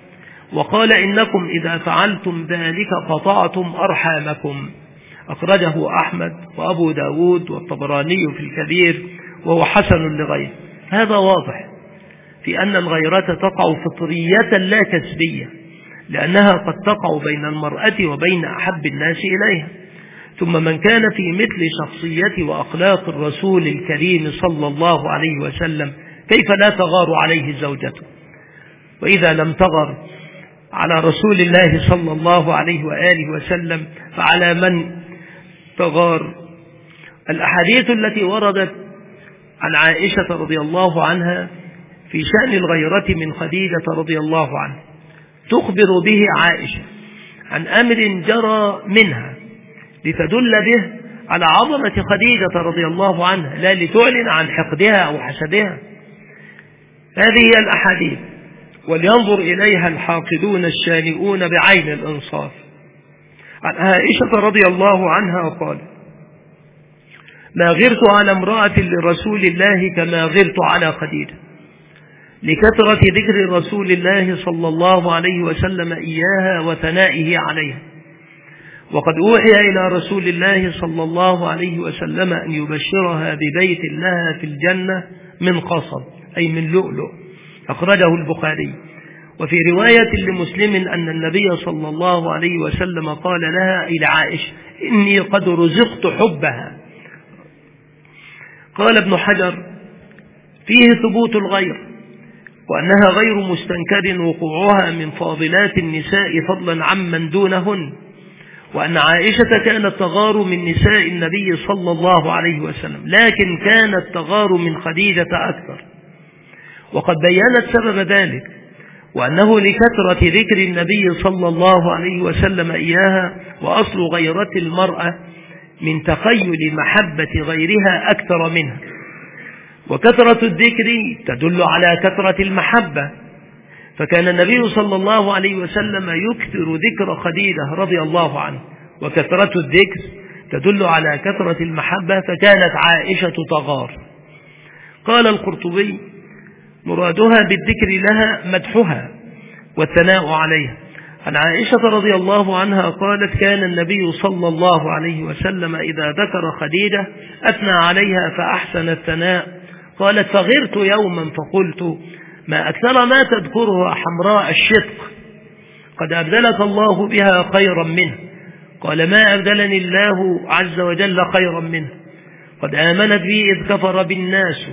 [SPEAKER 1] وقال إنكم إذا فعلتم ذلك قطعتم أرحامكم. أخرجه أحمد وأبو داود والطبراني في الكبير وهو حسن لغيره. هذا واضح في أن الغيرة تقع فطرية لا كسبية، لأنها قد تقع بين المرأة وبين أحب الناس إليها. ثم من كان في مثل شخصية وأخلاق الرسول الكريم صلى الله عليه وسلم كيف لا تغار عليه زوجته؟ وإذا لم تغر على رسول الله صلى الله عليه وآله وسلم فعلى من تغار؟ الأحاديث التي وردت عن عائشة رضي الله عنها في شأن الغيرة من خديجة رضي الله عنها تخبر به عائشة عن أمر جرى منها لتدل به على عظمة خديجة رضي الله عنها، لا لتعلن عن حقدها أو حسدها. هذه هي الأحاديث، ولينظر إليها الحاقدون الشانئون بعين الإنصاف. عن عائشة رضي الله عنها قال: ما غرت على امرأة لرسول الله كما غرت على خديجة، لكثرة ذكر رسول الله صلى الله عليه وسلم إياها وثنائه عليها. وقد أوحي إلى رسول الله صلى الله عليه وسلم أن يبشرها ببيت لها في الجنة من قصب، أي من لؤلؤ. أخرجه البخاري. وفي رواية لمسلم أن النبي صلى الله عليه وسلم قال لها إلى عائشة: إني قد رزقت حبها. قال ابن حجر: فيه ثبوت الغير، وأنها غير مستنكر وقوعها من فاضلات النساء فضلا عمن دونهن، وأن عائشة كانت تغار من نساء النبي صلى الله عليه وسلم، لكن كانت تغار من خديجة أكثر. وقد بيّنت سبب ذلك، وأنه لكثرة ذكر النبي صلى الله عليه وسلم إياها، وأصل غيرة المرأة من تخيل محبة غيرها أكثر منها. وكثرة الذكر تدل على كثرة المحبة، فكان النبي صلى الله عليه وسلم يكثر ذكر خديجة رضي الله عنه، وكثرة الذكر تدل على كثرة المحبة، فكانت عائشة تغار. قال القرطبي: مرادها بالذكر لها مدحها والثناء عليها. عن عائشة رضي الله عنها قالت: كان النبي صلى الله عليه وسلم إذا ذكر خديجة أثنى عليها فأحسن الثناء. قالت: فغرت يوما فقلت: ما أكثر ما تذكرها حمراء الشدق، قد أبدلك الله بها خيرا منه. قال: ما أبدلني الله عز وجل خيرا منه، قد آمنت بي إذ كفر بالناس،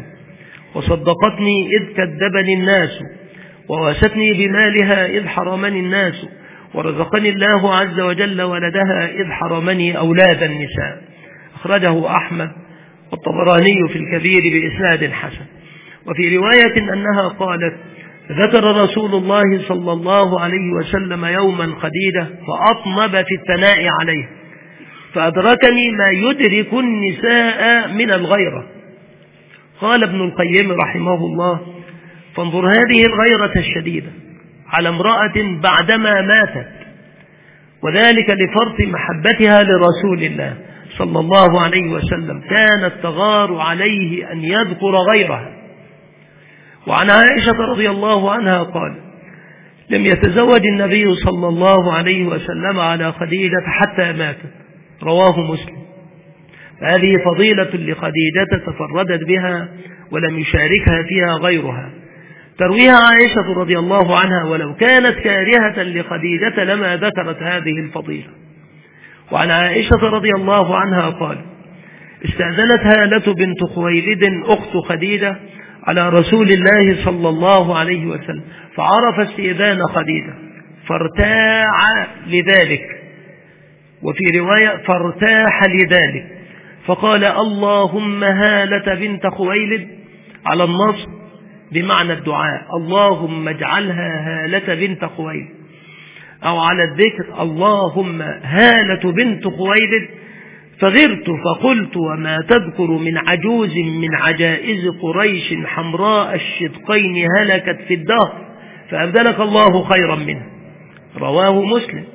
[SPEAKER 1] وصدقتني إذ كذبني الناس، وواستني بمالها إذ حرمني الناس، ورزقني الله عز وجل ولدها إذ حرمني أولاد النساء. أخرجه أحمد والطبراني في الكبير بإسناد حسن. وفي رواية أنها قالت: ذكر رسول الله صلى الله عليه وسلم يوما خديجة فأطنب في الثناء عليه، فأدركني ما يدرك النساء من الغيرة. قال ابن القيم رحمه الله: فانظر هذه الغيرة الشديدة على امرأة بعدما ماتت، وذلك لفرط محبتها لرسول الله صلى الله عليه وسلم، كانت تغار عليه أن يذكر غيرها. وعن عائشة رضي الله عنها قال: لم يتزوج النبي صلى الله عليه وسلم على خديجة حتى ماتت. رواه مسلم. فهذه فضيلة لخديجة تفردت بها ولم يشاركها فيها غيرها، ترويها عائشة رضي الله عنها، ولو كانت كارهة لخديجة لما ذكرت هذه الفضيلة. وعن عائشة رضي الله عنها قال: استأذنت هالة بنت خويلد أخت خديجة على رسول الله صلى الله عليه وسلم، فعرف استئذان خديجة فارتاع لذلك، وفي رواية فارتاح لذلك، فقال: اللهم هالة بنت خويلد، على النصب بمعنى الدعاء: اللهم اجعلها هالة بنت خويلد، أو على الذكر: اللهم هالة بنت خويلد. فغرت فقلت: وما تذكر من عجوز من عجائز قريش حمراء الشدقين هلكت في الدهر، فأبدلك الله خيرا منه. رواه مسلم.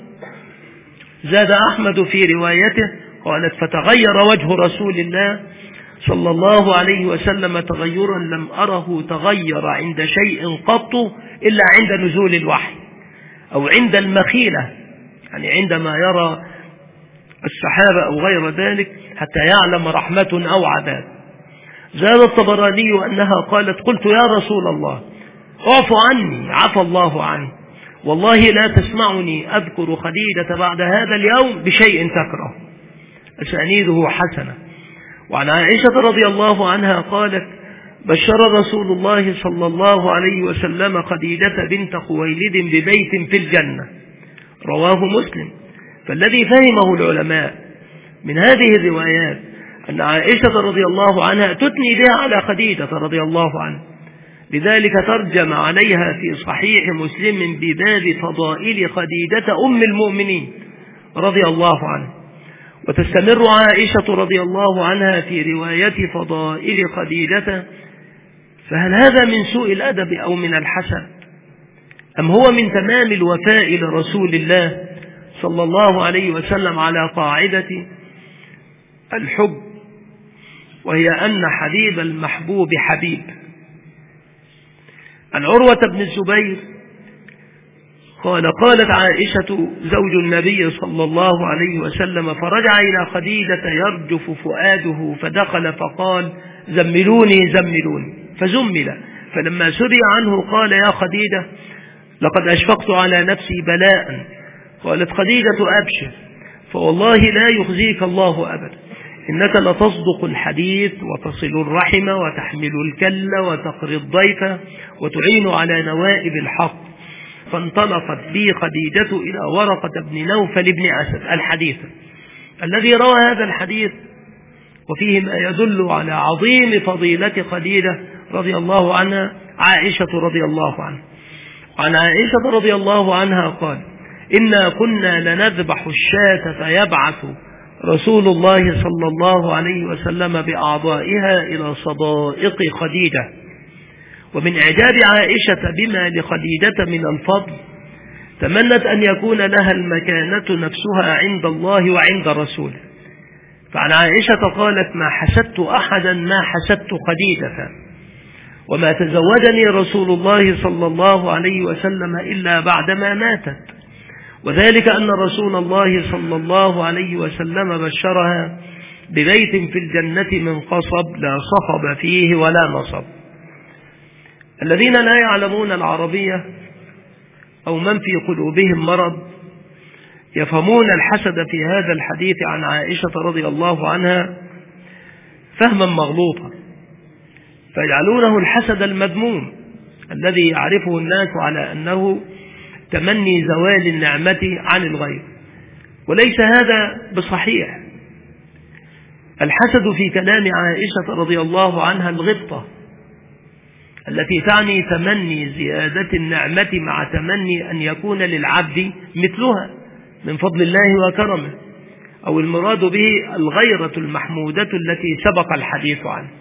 [SPEAKER 1] زاد أحمد في روايته قالت: فتغير وجه رسول الله صلى الله عليه وسلم تغيرا لم أره تغير عند شيء قط إلا عند نزول الوحي. أو عند المخيلة، يعني عندما يرى السحابة أو غير ذلك حتى يعلم رحمة أو عذاب. زاد الطبراني أنها قالت: قلت يا رسول الله اعف عني، عفى الله عني، والله لا تسمعني أذكر خديجة بعد هذا اليوم بشيء تكره. أسانيده حسنة. وعن عائشة رضي الله عنها قالت: بشر رسول الله صلى الله عليه وسلم خديجة بنت خويلد ببيت في الجنة، رواه مسلم. فالذي فهمه العلماء من هذه الروايات أن عائشة رضي الله عنها تثني بها على خديجة رضي الله عنها، لذلك ترجم عليها في صحيح مسلم بباب فضائل خديجة أم المؤمنين رضي الله عنها. وتستمر عائشة رضي الله عنها في رواية فضائل خديجة. فهل هذا من سوء الأدب أو من الحسد، أم هو من تمام الوفاء لرسول الله صلى الله عليه وسلم على قاعدة الحب، وهي أن حبيب المحبوب حبيب؟ عن عروة بن الزبير قال: قالت عائشة زوج النبي صلى الله عليه وسلم: فرجع إلى خديجة يرجف فؤاده فدخل فقال: زملوني زملوني، فزمل. فلما سري عنه قال: يا خديجة لقد أشفقت على نفسي بلاء. قالت خديجة: أبشر، فوالله لا يخزيك الله أبدا، إنك لتصدق الحديث وتصل الرحم وتحمل الكل وتقري الضيف وتعين على نوائب الحق. فانطلقت بي خديجة إلى ورقة بن نوفل بن أسد الحديث الذي روى هذا الحديث، وفيه ما يدل على عظيم فضيلة خديجة رضي الله عنها عائشة رضي الله عنها. عن عائشة رضي الله عنها قال: إنا كنا لنذبح الشاة فيبعث رسول الله صلى الله عليه وسلم بأعضائها إلى صدائق خديجة. ومن إعجاب عائشة بما لخديجة من الفضل تمنت أن يكون لها المكانة نفسها عند الله وعند رسوله. فعن عائشة قالت: ما حسدت أحدا ما حسدت خديجة، وما تزوجني رسول الله صلى الله عليه وسلم إلا بعدما ماتت، وذلك أن رسول الله صلى الله عليه وسلم بشرها ببيت في الجنة من قصب لا صخب فيه ولا نصب. الذين لا يعلمون العربية أو من في قلوبهم مرض يفهمون الحسد في هذا الحديث عن عائشة رضي الله عنها فهما مغلوطا، فيجعلونه الحسد المذموم الذي يعرفه الناس على أنه تمني زوال النعمة عن الغير، وليس هذا بصحيح. الحسد في كلام عائشة رضي الله عنها الغبطة التي تعني تمني زيادة النعمة مع تمني أن يكون للعبد مثلها من فضل الله وكرمه، أو المراد به الغيرة المحمودة التي سبق الحديث عنه.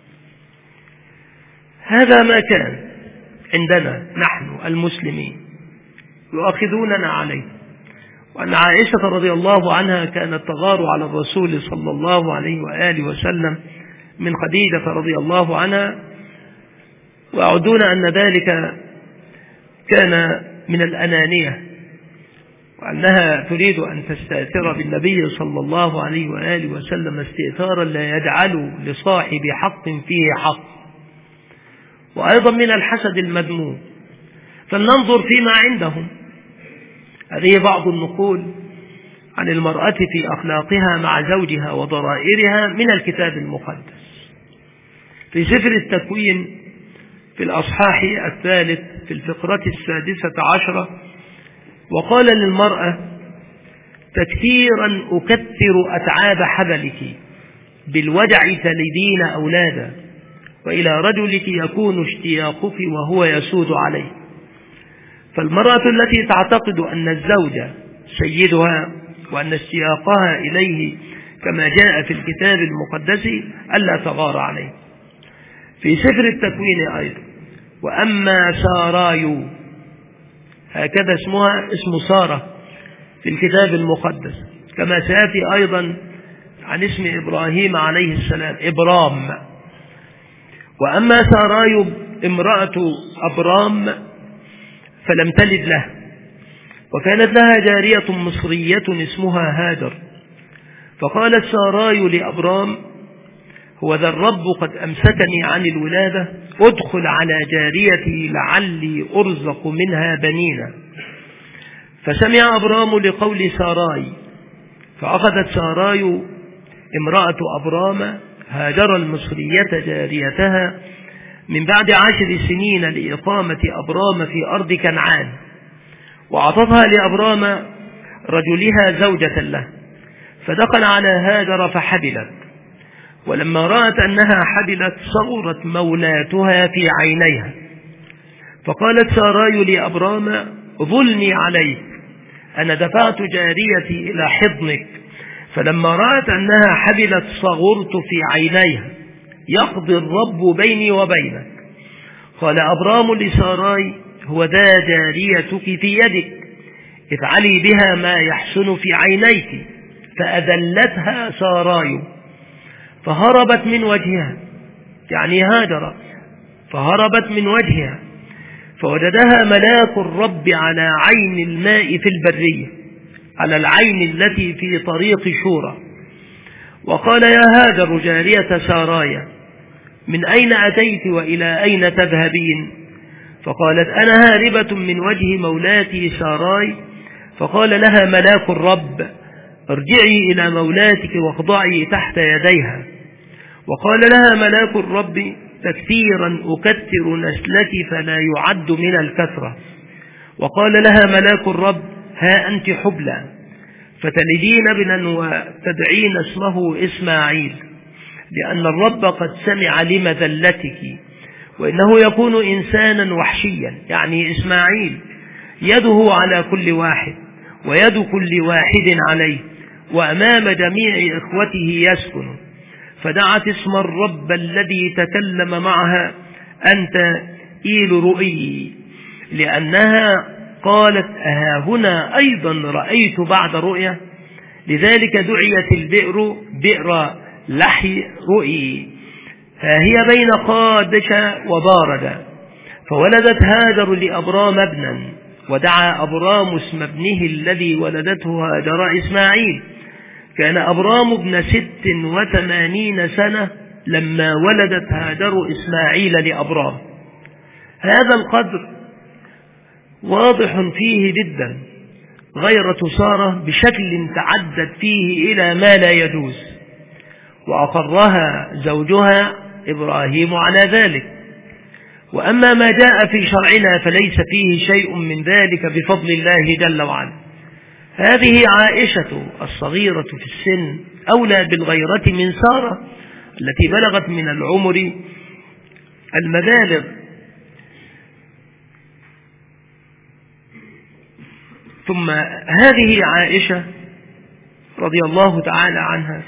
[SPEAKER 1] هذا ما كان عندنا نحن المسلمين يؤاخذوننا عليه، وأن عائشة رضي الله عنها كانت تغار على الرسول صلى الله عليه وآله وسلم من خديجة رضي الله عنها، ويعدون أن ذلك كان من الأنانية، وأنها تريد أن تستأثر بالنبي صلى الله عليه وآله وسلم استئثارا لا يجعل لصاحب حق فيه حق. وأيضا من الحسد المذموم فلننظر فيما عندهم. هذه بعض النقول عن المرأة في أخلاقها مع زوجها وضرائرها من الكتاب المقدس. في سفر التكوين في الأصحاح الثالث في الفقرة السادسة عشرة: وقال للمرأة: تكثيرا أكثر أتعاب حبلك، بالوجع تلدين أولادا، وإلى رجلك يكون اشتياقك وهو يسود عليه. فالمرأة التي تعتقد أن الزوج سيدها وأن اشتياقها إليه كما جاء في الكتاب المقدس ألا تغار عليه. في سفر التكوين أيضا: وأما ساراي، هكذا اسمها اسم سارة في الكتاب المقدس، كما سيأتي أيضا عن اسم إبراهيم عليه السلام إبرام. وأما ساراي امرأة أبرام فلم تلد له، وكانت لها جارية مصرية اسمها هاجر، فقالت ساراي لأبرام: هو ذا الرب قد أمسكني عن الولادة، أدخل على جاريتي لعلي أرزق منها بنينا. فسمع أبرام لقول ساراي، فأخذت ساراي امرأة أبرام هاجر المصرية جاريتها من بعد عشر سنين لإقامة أبرام في أرض كنعان، وأعطتها لأبرام رجلها زوجة له، فدخل على هاجر فحبلت. ولما رأت أنها حبلت صغرت مولاتها في عينيها، فقالت ساراي لأبرام: ظلني عليك، أنا دفعت جاريتي إلى حضنك، فلما رأت أنها حبلت صغرت في عينيها، يقضي الرب بيني وبينك. قال أبرام لساراي: هو ذا جاريتك في يدك، افعلي بها ما يحسن في عينيك. فأذلتها ساراي فهربت من وجهها، يعني هاجر، فهربت من وجهها، فوجدها ملاك الرب على عين الماء في البرية، على العين التي في طريق شورى، وقال: يا هاجر جارية ساراي، من أين أتيت وإلى أين تذهبين؟ فقالت: أنا هاربة من وجه مولاتي ساراي. فقال لها ملاك الرب: ارجعي إلى مولاتك واخضعي تحت يديها. وقال لها ملاك الرب: تكثيرا أكثر نسلك فلا يعد من الكثرة. وقال لها ملاك الرب: ها أنت حبلى، فتلدين ابنا وتدعين اسمه إسماعيل، لأن الرب قد سمع لمذلتك، وإنه يكون إنسانا وحشيا، يعني إسماعيل، يده على كل واحد ويد كل واحد عليه، وأمام جميع إخوته يسكن. فدعت اسم الرب الذي تكلم معها: أنت إيل رؤي، لأنها قالت: أها هنا أيضا رأيت بعد رؤيا. لذلك دعيت البئر بئر لحي رؤي. ها هي بين قادش وبارد. فولدت هاجر لأبرام ابنا، ودعا أبرام اسم ابنه الذي ولدته هاجر إسماعيل. كان أبرام ابن ست وثمانين سنة لما ولدت هاجر إسماعيل لأبرام. هذا القدر واضح فيه جدا غيرة سارة بشكل تعدت فيه إلى ما لا يجوز، وأقرها زوجها إبراهيم على ذلك. وأما ما جاء في شرعنا فليس فيه شيء من ذلك بفضل الله جل وعلا. هذه عائشة الصغيرة في السن أولى بالغيرة من سارة التي بلغت من العمر المبالغ. ثم هذه عائشة رضي الله تعالى عنها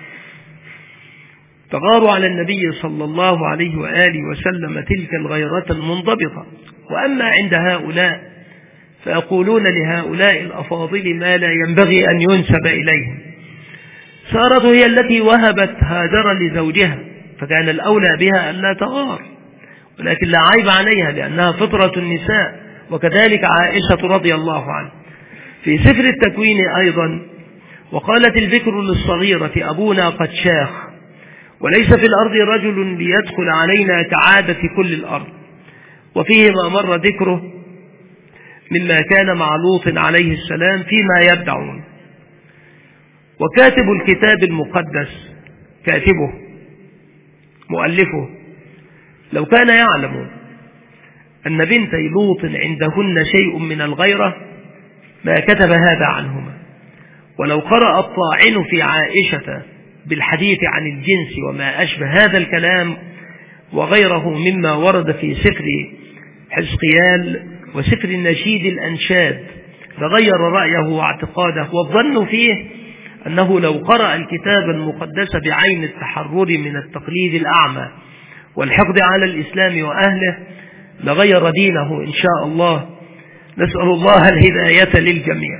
[SPEAKER 1] تغار على النبي صلى الله عليه وآله وسلم تلك الغيرة المنضبطة. وأما عند هؤلاء فيقولون لهؤلاء الأفاضل ما لا ينبغي أن ينسب إليهم. سارة هي التي وهبت هاجر لزوجها، فكان الأولى بها أن لا تغار، ولكن لا عيب عليها لأنها فطرة النساء. وكذلك عائشة رضي الله عنها. في سفر التكوين أيضا: وقالت البكر للصغيرة: أبونا قد شاخ، وليس في الأرض رجل ليدخل علينا كعادة كل الأرض. وفيه ما مر ذكره مما كان مع لوط عليه السلام فيما يبدعون. وكاتب الكتاب المقدس، كاتبه مؤلفه، لو كان يعلم أن بنتي لوط عندهن شيء من الغيرة ما كتب هذا عنهما. ولو قرأ الطاعن في عائشة بالحديث عن الجنس وما أشبه هذا الكلام وغيره مما ورد في سفر حزقيال وسفر النشيد الأنشاد لغير رأيه واعتقاده. والظن فيه أنه لو قرأ الكتاب المقدس بعين التحرر من التقليد الأعمى والحقد على الإسلام وأهله لغير دينه إن شاء الله. نسأل الله الهداية للجميع.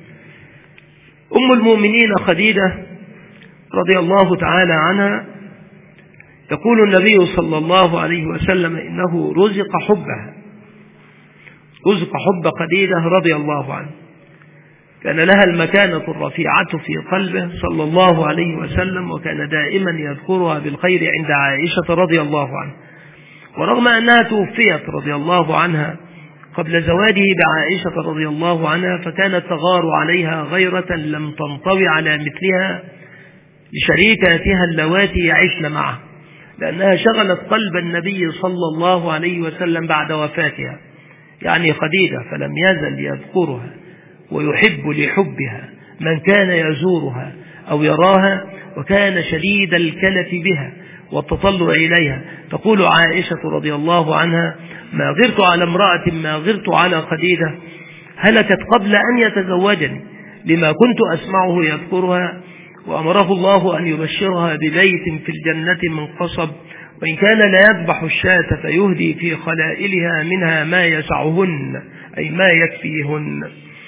[SPEAKER 1] أم المؤمنين خديجة رضي الله تعالى عنها يقول النبي صلى الله عليه وسلم: إنه رزق حبها، رزق حب خديجة رضي الله عنها. كان لها المكانة الرفيعة في قلبه صلى الله عليه وسلم، وكان دائما يذكرها بالخير عند عائشة رضي الله عنها. ورغم أنها توفيت رضي الله عنها قبل زواجه بعائشة رضي الله عنها، فكانت تغار عليها غيرة لم تنطوي على مثلها لشريكاتها اللواتي يعيشن معه، لأنها شغلت قلب النبي صلى الله عليه وسلم بعد وفاتها، يعني خديجة، فلم يزل يذكرها ويحب لحبها من كان يزورها أو يراها، وكان شديد الكلف بها والتطلع إليها. تقول عائشة رضي الله عنها: ما غرت على امرأة ما غرت على خديجة، هلكت قبل أن يتزوجني، لما كنت أسمعه يذكرها، وأمره الله أن يبشرها ببيت في الجنة من قصب، وإن كان لا يذبح الشاة فيهدي في خلائلها منها ما يسعهن، أي ما يكفيهن.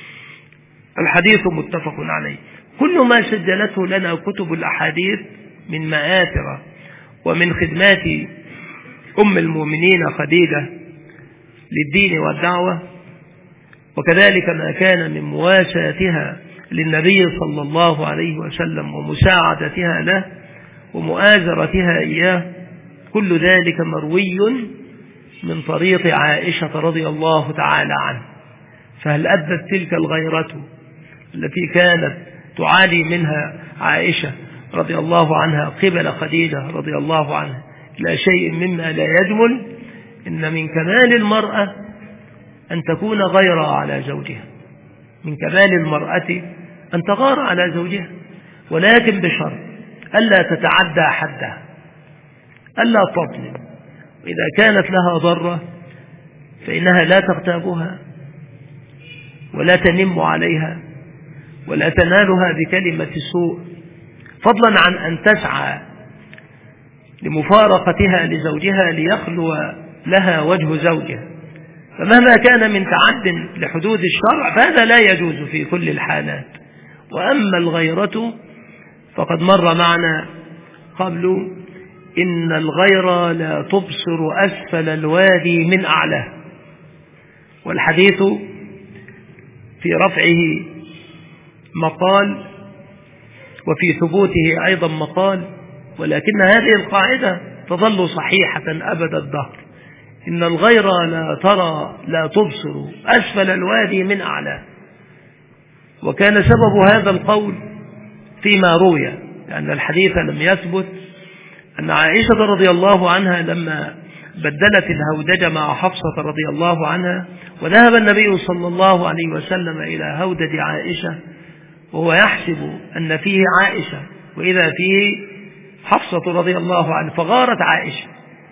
[SPEAKER 1] الحديث متفق عليه. كل ما سجلته لنا كتب الأحاديث من مآثر ومن خدمات أم المؤمنين خديجة للدين والدعوة، وكذلك ما كان من مواساتها للنبي صلى الله عليه وسلم ومساعدتها له ومؤازرتها إياه، كل ذلك مروي من طريق عائشة رضي الله تعالى عنها. فهل أدت تلك الغيرة التي كانت تعاني منها عائشة رضي الله عنها قبل خديجة رضي الله عنها لا شيء مما لا يجمل؟ إن من كمال المرأة أن تكون غيرة على زوجها، من كمال المرأة أن تغار على زوجها، ولكن بشرط ألا تتعدى حدها، ألا تظلم، وإذا كانت لها ضرة فإنها لا تغتابها ولا تنم عليها ولا تنالها بكلمة سوء، فضلا عن أن تسعى لمفارقتها لزوجها ليخلو لها وجه زوجها. فمهما كان من تعد لحدود الشرع فهذا لا يجوز في كل الحالات. وأما الغيرة فقد مر معنا قبل إن الغير لا تبصر أسفل الوادي من أعلاه، والحديث في رفعه مقال وفي ثبوته أيضا مقال، ولكن هذه القاعدة تظل صحيحة أبد الدهر: إن الغير لا ترى لا تبصر أسفل الوادي من أعلاه. وكان سبب هذا القول فيما روي، لأن الحديث لم يثبت، أن عائشة رضي الله عنها لما بدلت الهودج مع حفصة رضي الله عنها، وذهب النبي صلى الله عليه وسلم إلى هودج عائشة وهو يحسب أن فيه عائشة وإذا فيه حفصة رضي الله عنها، فغارت عائشة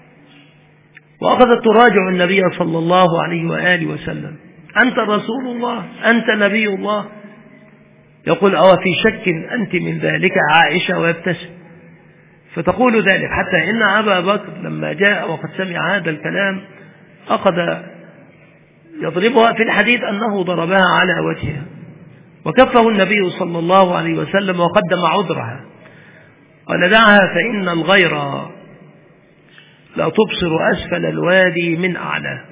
[SPEAKER 1] وأخذت تراجع النبي صلى الله عليه وآله وسلم: أنت رسول الله، أنت نبي الله. يقول: أو في شك أنت من ذلك عائشة؟ ويبتسم. فتقول ذلك حتى إن أبا بكر لما جاء وقد سمع هذا الكلام أخذ يضربها، في الحديث أنه ضربها على وجهها، وكفه النبي صلى الله عليه وسلم وقدم عذرها، قال: دعها فإن الغير لا تبصر أسفل الوادي من أعلاه.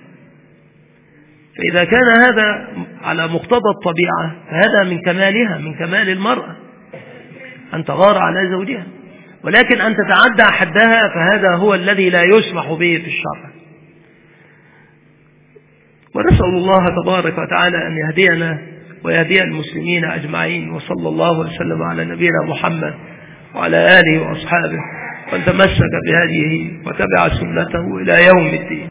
[SPEAKER 1] فإذا كان هذا على مقتضى الطبيعة فهذا من كمالها، من كمال المرأة أن تغار على زوجها، ولكن أن تتعدى حدها فهذا هو الذي لا يسمح به في الشرع. ونسأل الله تبارك وتعالى أن يهدينا ويهدي المسلمين أجمعين، وصلى الله وسلم على نبينا محمد وعلى آله وأصحابه، وأن تمسك بهديه وتبع سنته إلى يوم الدين.